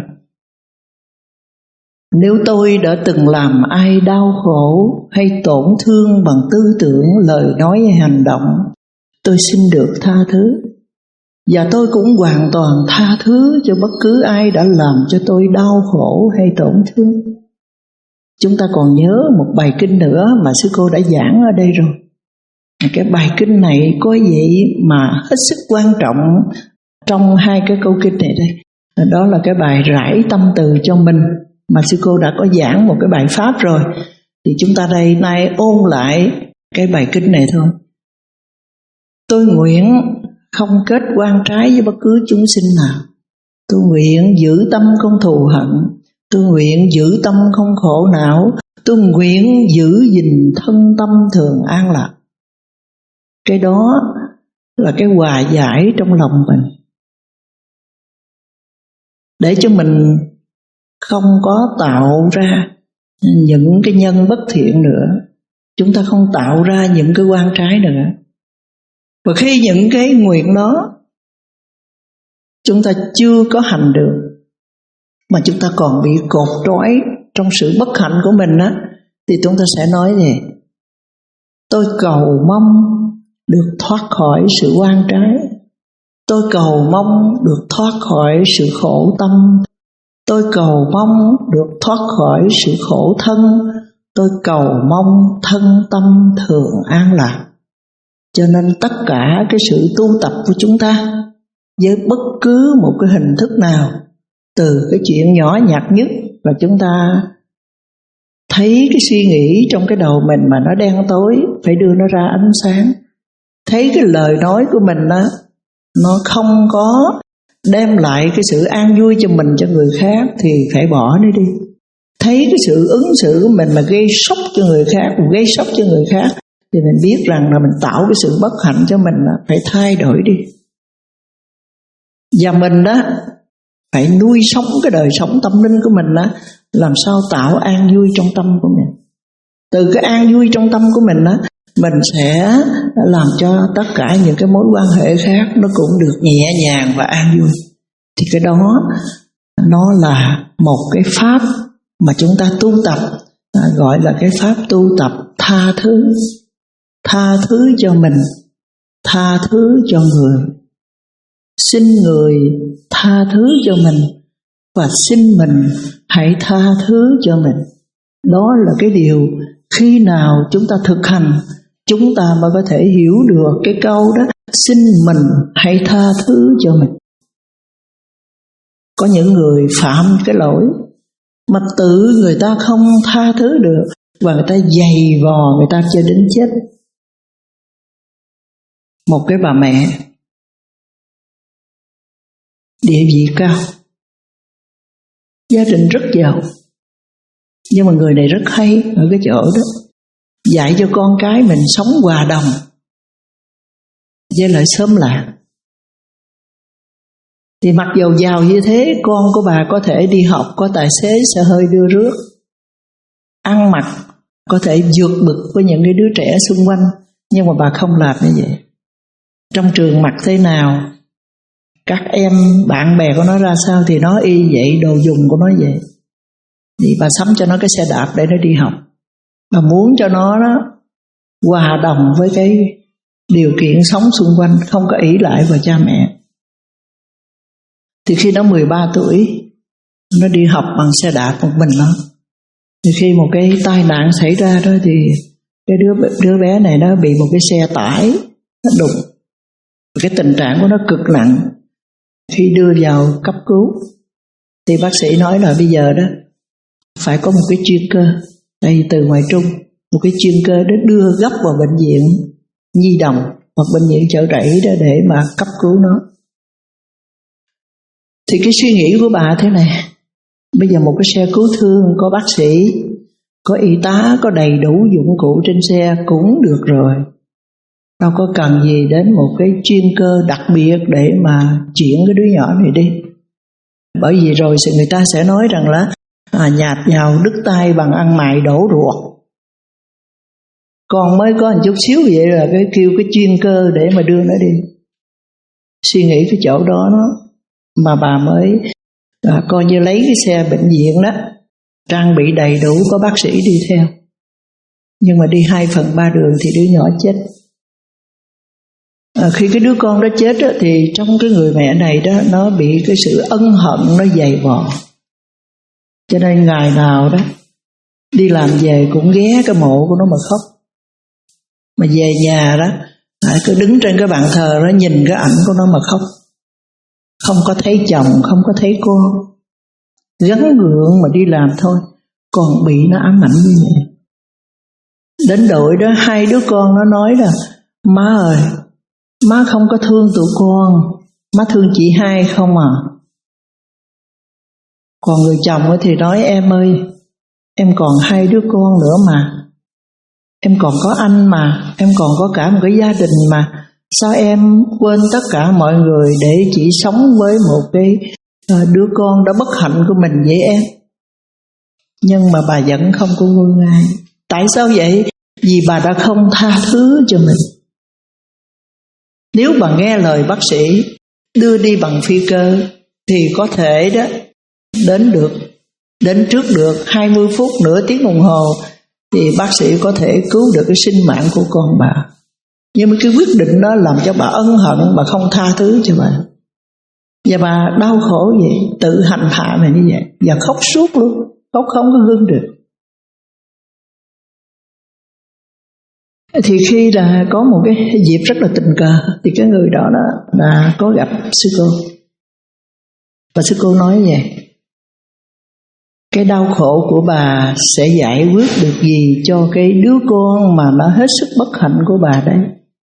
nếu tôi đã từng làm ai đau khổ hay tổn thương bằng tư tưởng, lời nói hay hành động, tôi xin được tha thứ. Và tôi cũng hoàn toàn tha thứ cho bất cứ ai đã làm cho tôi đau khổ hay tổn thương. Chúng ta còn nhớ một bài kinh nữa mà sư cô đã giảng ở đây rồi. Cái bài kinh này có vậy mà hết sức quan trọng trong hai cái câu kinh này đây. Đó là cái bài rải tâm từ cho mình mà sư cô đã có giảng một cái bài pháp rồi. Thì chúng ta đây nay ôn lại cái bài kinh này thôi. Tôi nguyện không kết oan trái với bất cứ chúng sinh nào. Tôi nguyện giữ tâm không thù hận. Tôi nguyện giữ tâm không khổ não. Tôi nguyện giữ gìn thân tâm thường an lạc. Cái đó là cái hòa giải trong lòng mình, để cho mình không có tạo ra những cái nhân bất thiện nữa. Chúng ta không tạo ra những cái oan trái nữa. Và khi những cái nguyện đó chúng ta chưa có hành được, mà chúng ta còn bị cột trói trong sự bất hạnh của mình á, thì chúng ta sẽ nói gì? Tôi cầu mong được thoát khỏi sự oan trái. Tôi cầu mong được thoát khỏi sự khổ tâm. Tôi cầu mong được thoát khỏi sự khổ thân. Tôi cầu mong thân tâm thường an lạc. Cho nên tất cả cái sự tu tập của chúng ta, với bất cứ một cái hình thức nào, từ cái chuyện nhỏ nhặt nhất là chúng ta thấy cái suy nghĩ trong cái đầu mình mà nó đen tối, phải đưa nó ra ánh sáng. Thấy cái lời nói của mình đó, nó không có đem lại cái sự an vui cho mình, cho người khác, thì phải bỏ nó đi. Thấy cái sự ứng xử của mình mà gây sốc cho người khác, gây sốc cho người khác, thì mình biết rằng là mình tạo cái sự bất hạnh cho mình, là phải thay đổi đi. Và mình đó phải nuôi sống cái đời sống tâm linh của mình đó, làm sao tạo an vui trong tâm của mình. Từ cái an vui trong tâm của mình á, mình sẽ làm cho tất cả những cái mối quan hệ khác nó cũng được nhẹ nhàng và an vui. Thì cái đó nó là một cái pháp mà chúng ta tu tập, à, gọi là cái pháp tu tập tha thứ. Tha thứ cho mình, tha thứ cho người. Xin người tha thứ cho mình và xin mình hãy tha thứ cho mình. Đó là cái điều khi nào chúng ta thực hành, chúng ta mới có thể hiểu được cái câu đó, xin mình hãy tha thứ cho mình. Có những người phạm cái lỗi mà tự người ta không tha thứ được, và người ta giày vò người ta cho đến chết. Một cái bà mẹ địa vị cao, gia đình rất giàu, nhưng mà người này rất hay ở cái chỗ đó, dạy cho con cái mình sống hòa đồng với lại xóm làng. Thì mặc dầu giàu như thế, con của bà có thể đi học, có tài xế xe hơi đưa rước, ăn mặc có thể vượt bực với những cái đứa trẻ xung quanh, nhưng mà bà không làm như vậy. Trong trường mặc thế nào, các em bạn bè của nó ra sao thì nó y vậy, đồ dùng của nó vậy. Thì bà sắm cho nó cái xe đạp để nó đi học. Bà muốn cho nó đó hòa đồng với cái điều kiện sống xung quanh, không có ỷ lại vào cha mẹ. Thì khi nó mười ba tuổi, nó đi học bằng xe đạp một mình nó. Thì khi một cái tai nạn xảy ra đó, thì cái đứa đứa bé này nó bị một cái xe tải nó đụng. Cái tình trạng của nó cực nặng. Khi đưa vào cấp cứu thì bác sĩ nói là bây giờ đó phải có một cái chuyên cơ, đây từ ngoài Trung, một cái chuyên cơ để đưa gấp vào bệnh viện nhi đồng hoặc bệnh viện Chợ Rẫy đó để mà cấp cứu nó. Thì cái suy nghĩ của bà thế này, bây giờ một cái xe cứu thương có bác sĩ, có y tá, có đầy đủ dụng cụ trên xe cũng được rồi, đâu có cần gì đến một cái chuyên cơ đặc biệt để mà chuyển cái đứa nhỏ này đi. Bởi vì rồi thì người ta sẽ nói rằng là à, nhạt nhào đứt tay bằng ăn mày đổ ruột. Con mới có một chút xíu vậy là cái kêu cái chuyên cơ để mà đưa nó đi. Suy nghĩ cái chỗ đó nó mà bà mới à, coi như lấy cái xe bệnh viện đó, trang bị đầy đủ, có bác sĩ đi theo. Nhưng mà đi hai phần ba đường thì đứa nhỏ chết. À, khi cái đứa con đó chết đó, thì trong cái người mẹ này đó, nó bị cái sự ân hận nó dày vò. Cho nên ngày nào đó đi làm về cũng ghé cái mộ của nó mà khóc. Mà về nhà đó lại cứ đứng trên cái bàn thờ đó nhìn cái ảnh của nó mà khóc. Không có thấy chồng, không có thấy con, gắng gượng mà đi làm thôi, còn bị nó ám ảnh như vậy. Đến đội đó hai đứa con nó nói là má ơi, má không có thương tụi con, má thương chị hai không à. Còn người chồng thì nói em ơi, em còn hai đứa con nữa mà, em còn có anh mà, em còn có cả một cái gia đình mà, sao em quên tất cả mọi người để chỉ sống với một cái đứa con đã bất hạnh của mình vậy em? Nhưng mà bà vẫn không có ngưng ai. Tại sao vậy? Vì bà đã không tha thứ cho mình. Nếu bà nghe lời bác sĩ đưa đi bằng phi cơ thì có thể đó đến được, đến trước được hai mươi phút, nửa tiếng đồng hồ thì bác sĩ có thể cứu được cái sinh mạng của con bà. Nhưng mà cái quyết định đó làm cho bà ân hận, bà không tha thứ cho bà. Và bà đau khổ vậy, tự hành hạ mình như vậy, và khóc suốt luôn, khóc không có ngưng được. Thì khi là có một cái dịp rất là tình cờ, thì cái người đó, đó là có gặp sư cô. Và sư cô nói vậy, cái đau khổ của bà sẽ giải quyết được gì cho cái đứa con mà nó hết sức bất hạnh của bà đấy.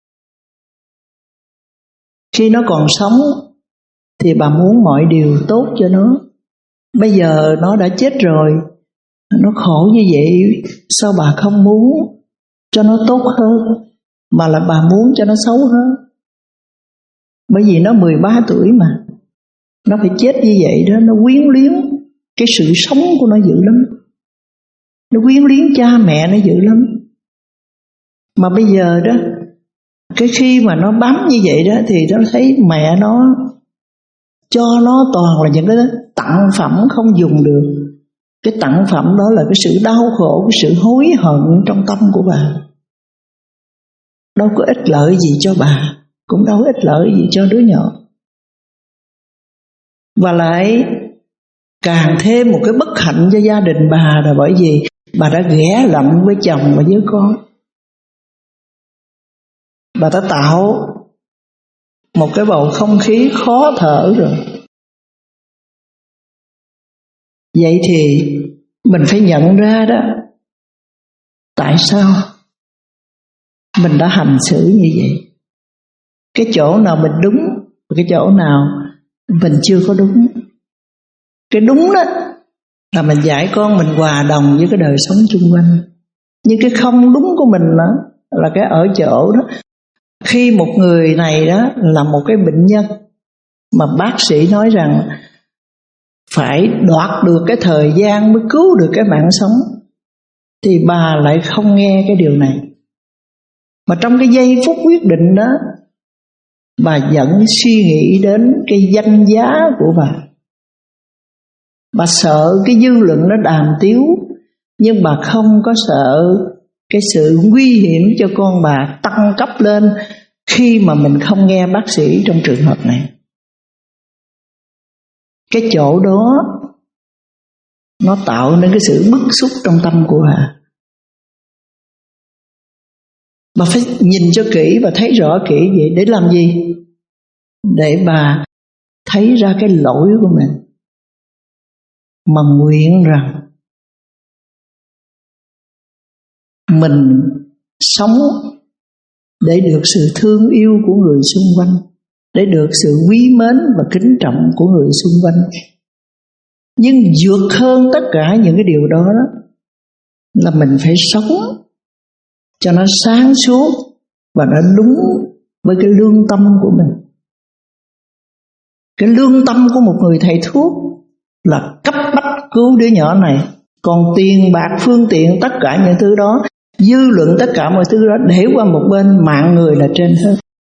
Khi nó còn sống thì bà muốn mọi điều tốt cho nó. Bây giờ nó đã chết rồi, nó khổ như vậy, sao bà không muốn cho nó tốt hơn, mà là bà muốn cho nó xấu hơn? Bởi vì nó mười ba tuổi mà, nó phải chết như vậy đó, nó quyến luyến cái sự sống của nó dữ lắm. nó quyến luyến cha mẹ nó dữ lắm. Mà bây giờ đó, cái khi mà nó bám như vậy đó thì nó thấy mẹ nó cho nó toàn là những cái tặng phẩm không dùng được. Cái tặng phẩm đó là cái sự đau khổ, cái sự hối hận trong tâm của bà. Đâu có ích lợi gì cho bà, cũng đâu có ích lợi gì cho đứa nhỏ. Và lại càng thêm một cái bất hạnh cho gia đình bà là bởi vì bà đã ghẻ lạnh với chồng và với con. Bà đã tạo một cái bầu không khí khó thở rồi. Vậy thì mình phải nhận ra đó, tại sao mình đã hành xử như vậy. Cái chỗ nào mình đúng, cái chỗ nào mình chưa có đúng. Cái đúng đó là mình dạy con mình hòa đồng với cái đời sống chung quanh. Nhưng cái không đúng của mình đó là cái ở chỗ đó, khi một người này đó là một cái bệnh nhân mà bác sĩ nói rằng phải đoạt được cái thời gian mới cứu được cái mạng sống, thì bà lại không nghe cái điều này. Mà trong cái giây phút quyết định đó, bà vẫn suy nghĩ đến cái danh giá của bà. Bà sợ cái dư luận nó đàm tiếu, nhưng bà không có sợ cái sự nguy hiểm cho con bà tăng cấp lên khi mà mình không nghe bác sĩ trong trường hợp này. Cái chỗ đó nó tạo nên cái sự bức xúc trong tâm của bà. Bà phải nhìn cho kỹ và thấy rõ kỹ vậy. Để làm gì? Để bà thấy ra cái lỗi của mình, mà nguyện rằng mình sống để được sự thương yêu của người xung quanh, để được sự quý mến và kính trọng của người xung quanh. Nhưng vượt hơn tất cả những cái điều đó, đó là mình phải sống cho nó sáng suốt và nó đúng với cái lương tâm của mình. Cái lương tâm của một người thầy thuốc là cấp bách cứu đứa nhỏ này. Còn tiền bạc, phương tiện, tất cả những thứ đó, dư luận, tất cả mọi thứ đó để qua một bên, mạng người là trên hết.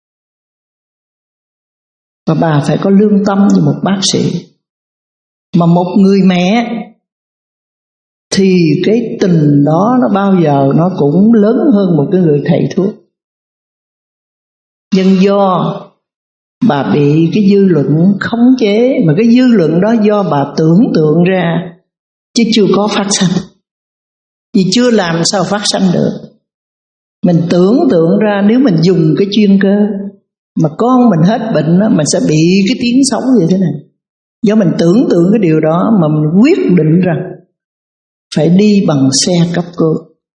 Và bà phải có lương tâm như một bác sĩ. Mà một người mẹ thì cái tình đó nó bao giờ nó cũng lớn hơn một cái người thầy thuốc. Nhưng do bà bị cái dư luận khống chế, mà cái dư luận đó do bà tưởng tượng ra chứ chưa có phát sanh. Vì chưa làm sao phát sanh được. Mình tưởng tượng ra nếu mình dùng cái chuyên cơ mà con mình hết bệnh đó, mình sẽ bị cái tiếng sống như thế này. Do mình tưởng tượng cái điều đó mà mình quyết định rằng phải đi bằng xe cấp cứu.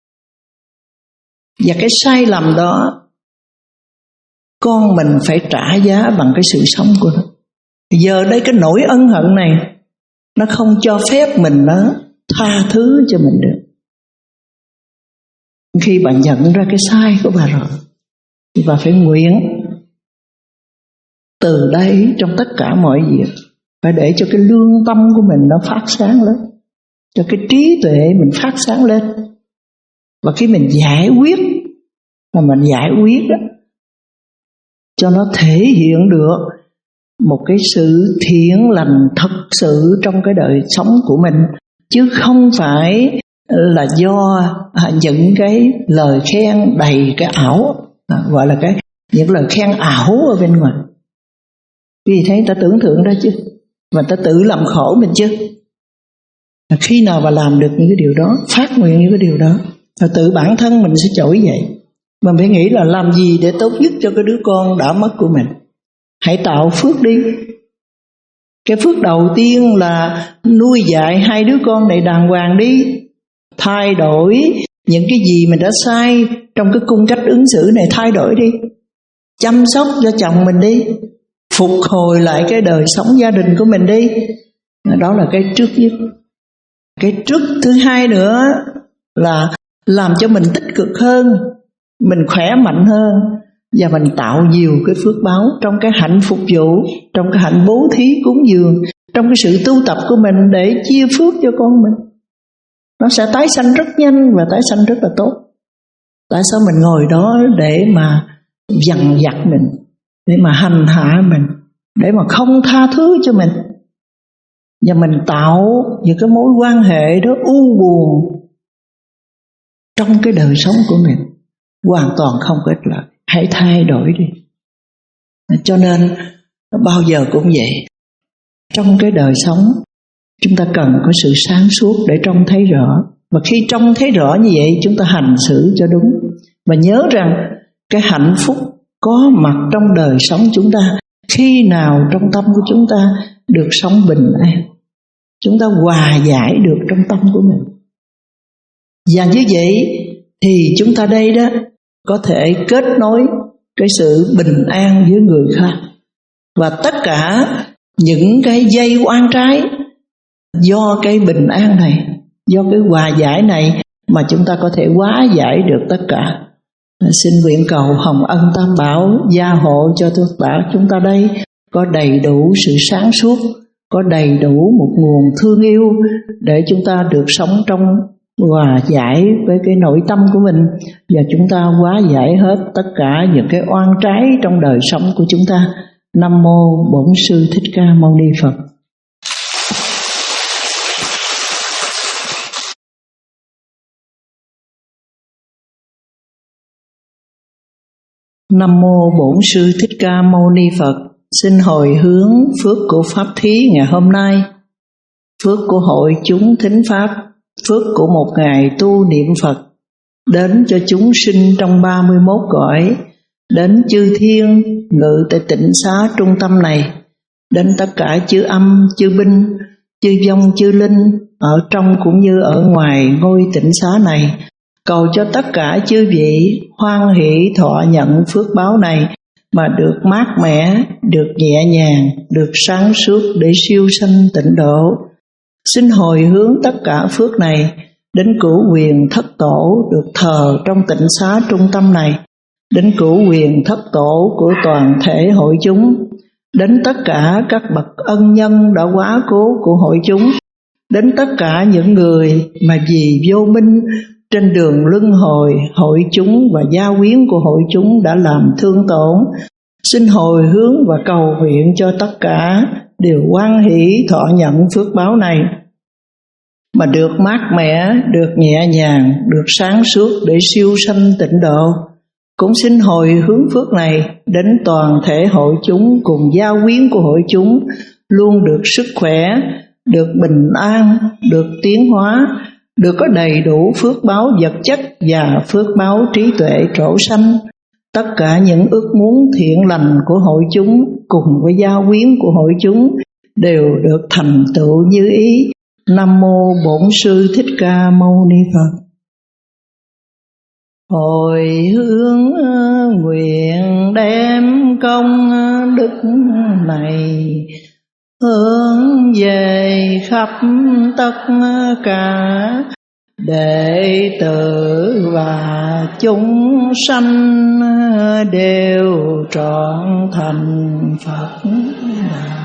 Và cái sai lầm đó con mình phải trả giá bằng cái sự sống của nó. Giờ đây cái nỗi ân hận này nó không cho phép mình nó tha thứ cho mình được. Khi bà nhận ra cái sai của bà rồi thì bà phải nguyện từ đây trong tất cả mọi việc phải để cho cái lương tâm của mình nó phát sáng lên, cho cái trí tuệ mình phát sáng lên. Và khi mình giải quyết mà mình giải quyết đó, cho nó thể hiện được một cái sự thiện lành thật sự trong cái đời sống của mình, chứ không phải là do những cái lời khen đầy cái ảo, à, gọi là cái những lời khen ảo ở bên ngoài. Vì thế ta tưởng tượng ra chứ, và ta tự làm khổ mình chứ. Khi nào mà làm được những cái điều đó, phát nguyện những cái điều đó, và tự bản thân mình sẽ trỗi dậy. Mình phải nghĩ là làm gì để tốt nhất cho cái đứa con đã mất của mình. Hãy tạo phước đi. Cái phước đầu tiên là nuôi dạy hai đứa con này đàng hoàng đi. Thay đổi những cái gì mình đã sai trong cái cung cách ứng xử này, thay đổi đi. Chăm sóc cho chồng mình đi. Phục hồi lại cái đời sống gia đình của mình đi. Đó là cái trước nhất. Cái trước thứ hai nữa là làm cho mình tích cực hơn, mình khỏe mạnh hơn, và mình tạo nhiều cái phước báo trong cái hạnh phục vụ, trong cái hạnh bố thí cúng dường, trong cái sự tu tập của mình để chia phước cho con mình. nó sẽ tái sanh rất nhanh và tái sanh rất là tốt. Tại sao mình ngồi đó để mà dằn vặt mình, để mà hành hạ mình, để mà không tha thứ cho mình, và mình tạo những cái mối quan hệ đó u buồn trong cái đời sống của mình, hoàn toàn không có ích lợi. Hãy thay đổi đi. Cho nên bao giờ cũng vậy, trong cái đời sống chúng ta cần có sự sáng suốt để trông thấy rõ. Và khi trông thấy rõ như vậy, chúng ta hành xử cho đúng. Và nhớ rằng cái hạnh phúc có mặt trong đời sống chúng ta khi nào trong tâm của chúng ta được sống bình an, chúng ta hòa giải được trong tâm của mình. Và như vậy thì chúng ta đây đó có thể kết nối cái sự bình an với người khác. Và tất cả những cái dây oan trái do cái bình an này, do cái hòa giải này mà chúng ta có thể hóa giải được tất cả. Xin nguyện cầu hồng ân tam bảo gia hộ cho tất cả chúng ta đây có đầy đủ sự sáng suốt, có đầy đủ một nguồn thương yêu để chúng ta được sống trong hòa giải với cái nội tâm của mình, và chúng ta hóa giải hết tất cả những cái oan trái trong đời sống của chúng ta. Nam mô Bổn Sư Thích Ca Mâu Ni Phật. Nam mô Bổn Sư Thích Ca Mâu Ni Phật. Xin hồi hướng phước của pháp thí ngày hôm nay, phước của hội chúng thính pháp, phước của một ngày tu niệm Phật đến cho chúng sinh trong ba mươi mốt cõi, đến chư thiên ngự tại tịnh xá trung tâm này, đến tất cả chư âm, chư binh, chư vong, chư linh ở trong cũng như ở ngoài ngôi tịnh xá này. Cầu cho tất cả chư vị hoan hỷ thọ nhận phước báo này mà được mát mẻ, được nhẹ nhàng, được sáng suốt để siêu sanh tịnh độ. Xin hồi hướng tất cả phước này đến cửu quyền thất tổ được thờ trong tịnh xá trung tâm này, đến cửu quyền thất tổ của toàn thể hội chúng, đến tất cả các bậc ân nhân đã quá cố của hội chúng, đến tất cả những người mà vì vô minh trên đường luân hồi hội chúng và gia quyến của hội chúng đã làm thương tổn. Xin hồi hướng và cầu nguyện cho tất cả đều hoan hỷ thọ nhận phước báo này mà được mát mẻ, được nhẹ nhàng, được sáng suốt để siêu sanh tịnh độ. Cũng xin hồi hướng phước này đến toàn thể hội chúng cùng gia quyến của hội chúng luôn được sức khỏe, được bình an, được tiến hóa, được có đầy đủ phước báo vật chất và phước báo trí tuệ trổ sanh. Tất cả những ước muốn thiện lành của hội chúng cùng với gia quyến của hội chúng đều được thành tựu như ý. Nam mô Bổn Sư Thích Ca Mâu Ni Phật. Hồi hướng nguyện đem công đức này hướng về khắp tất cả đệ tử và chúng sanh đều trọn thành Phật đạo.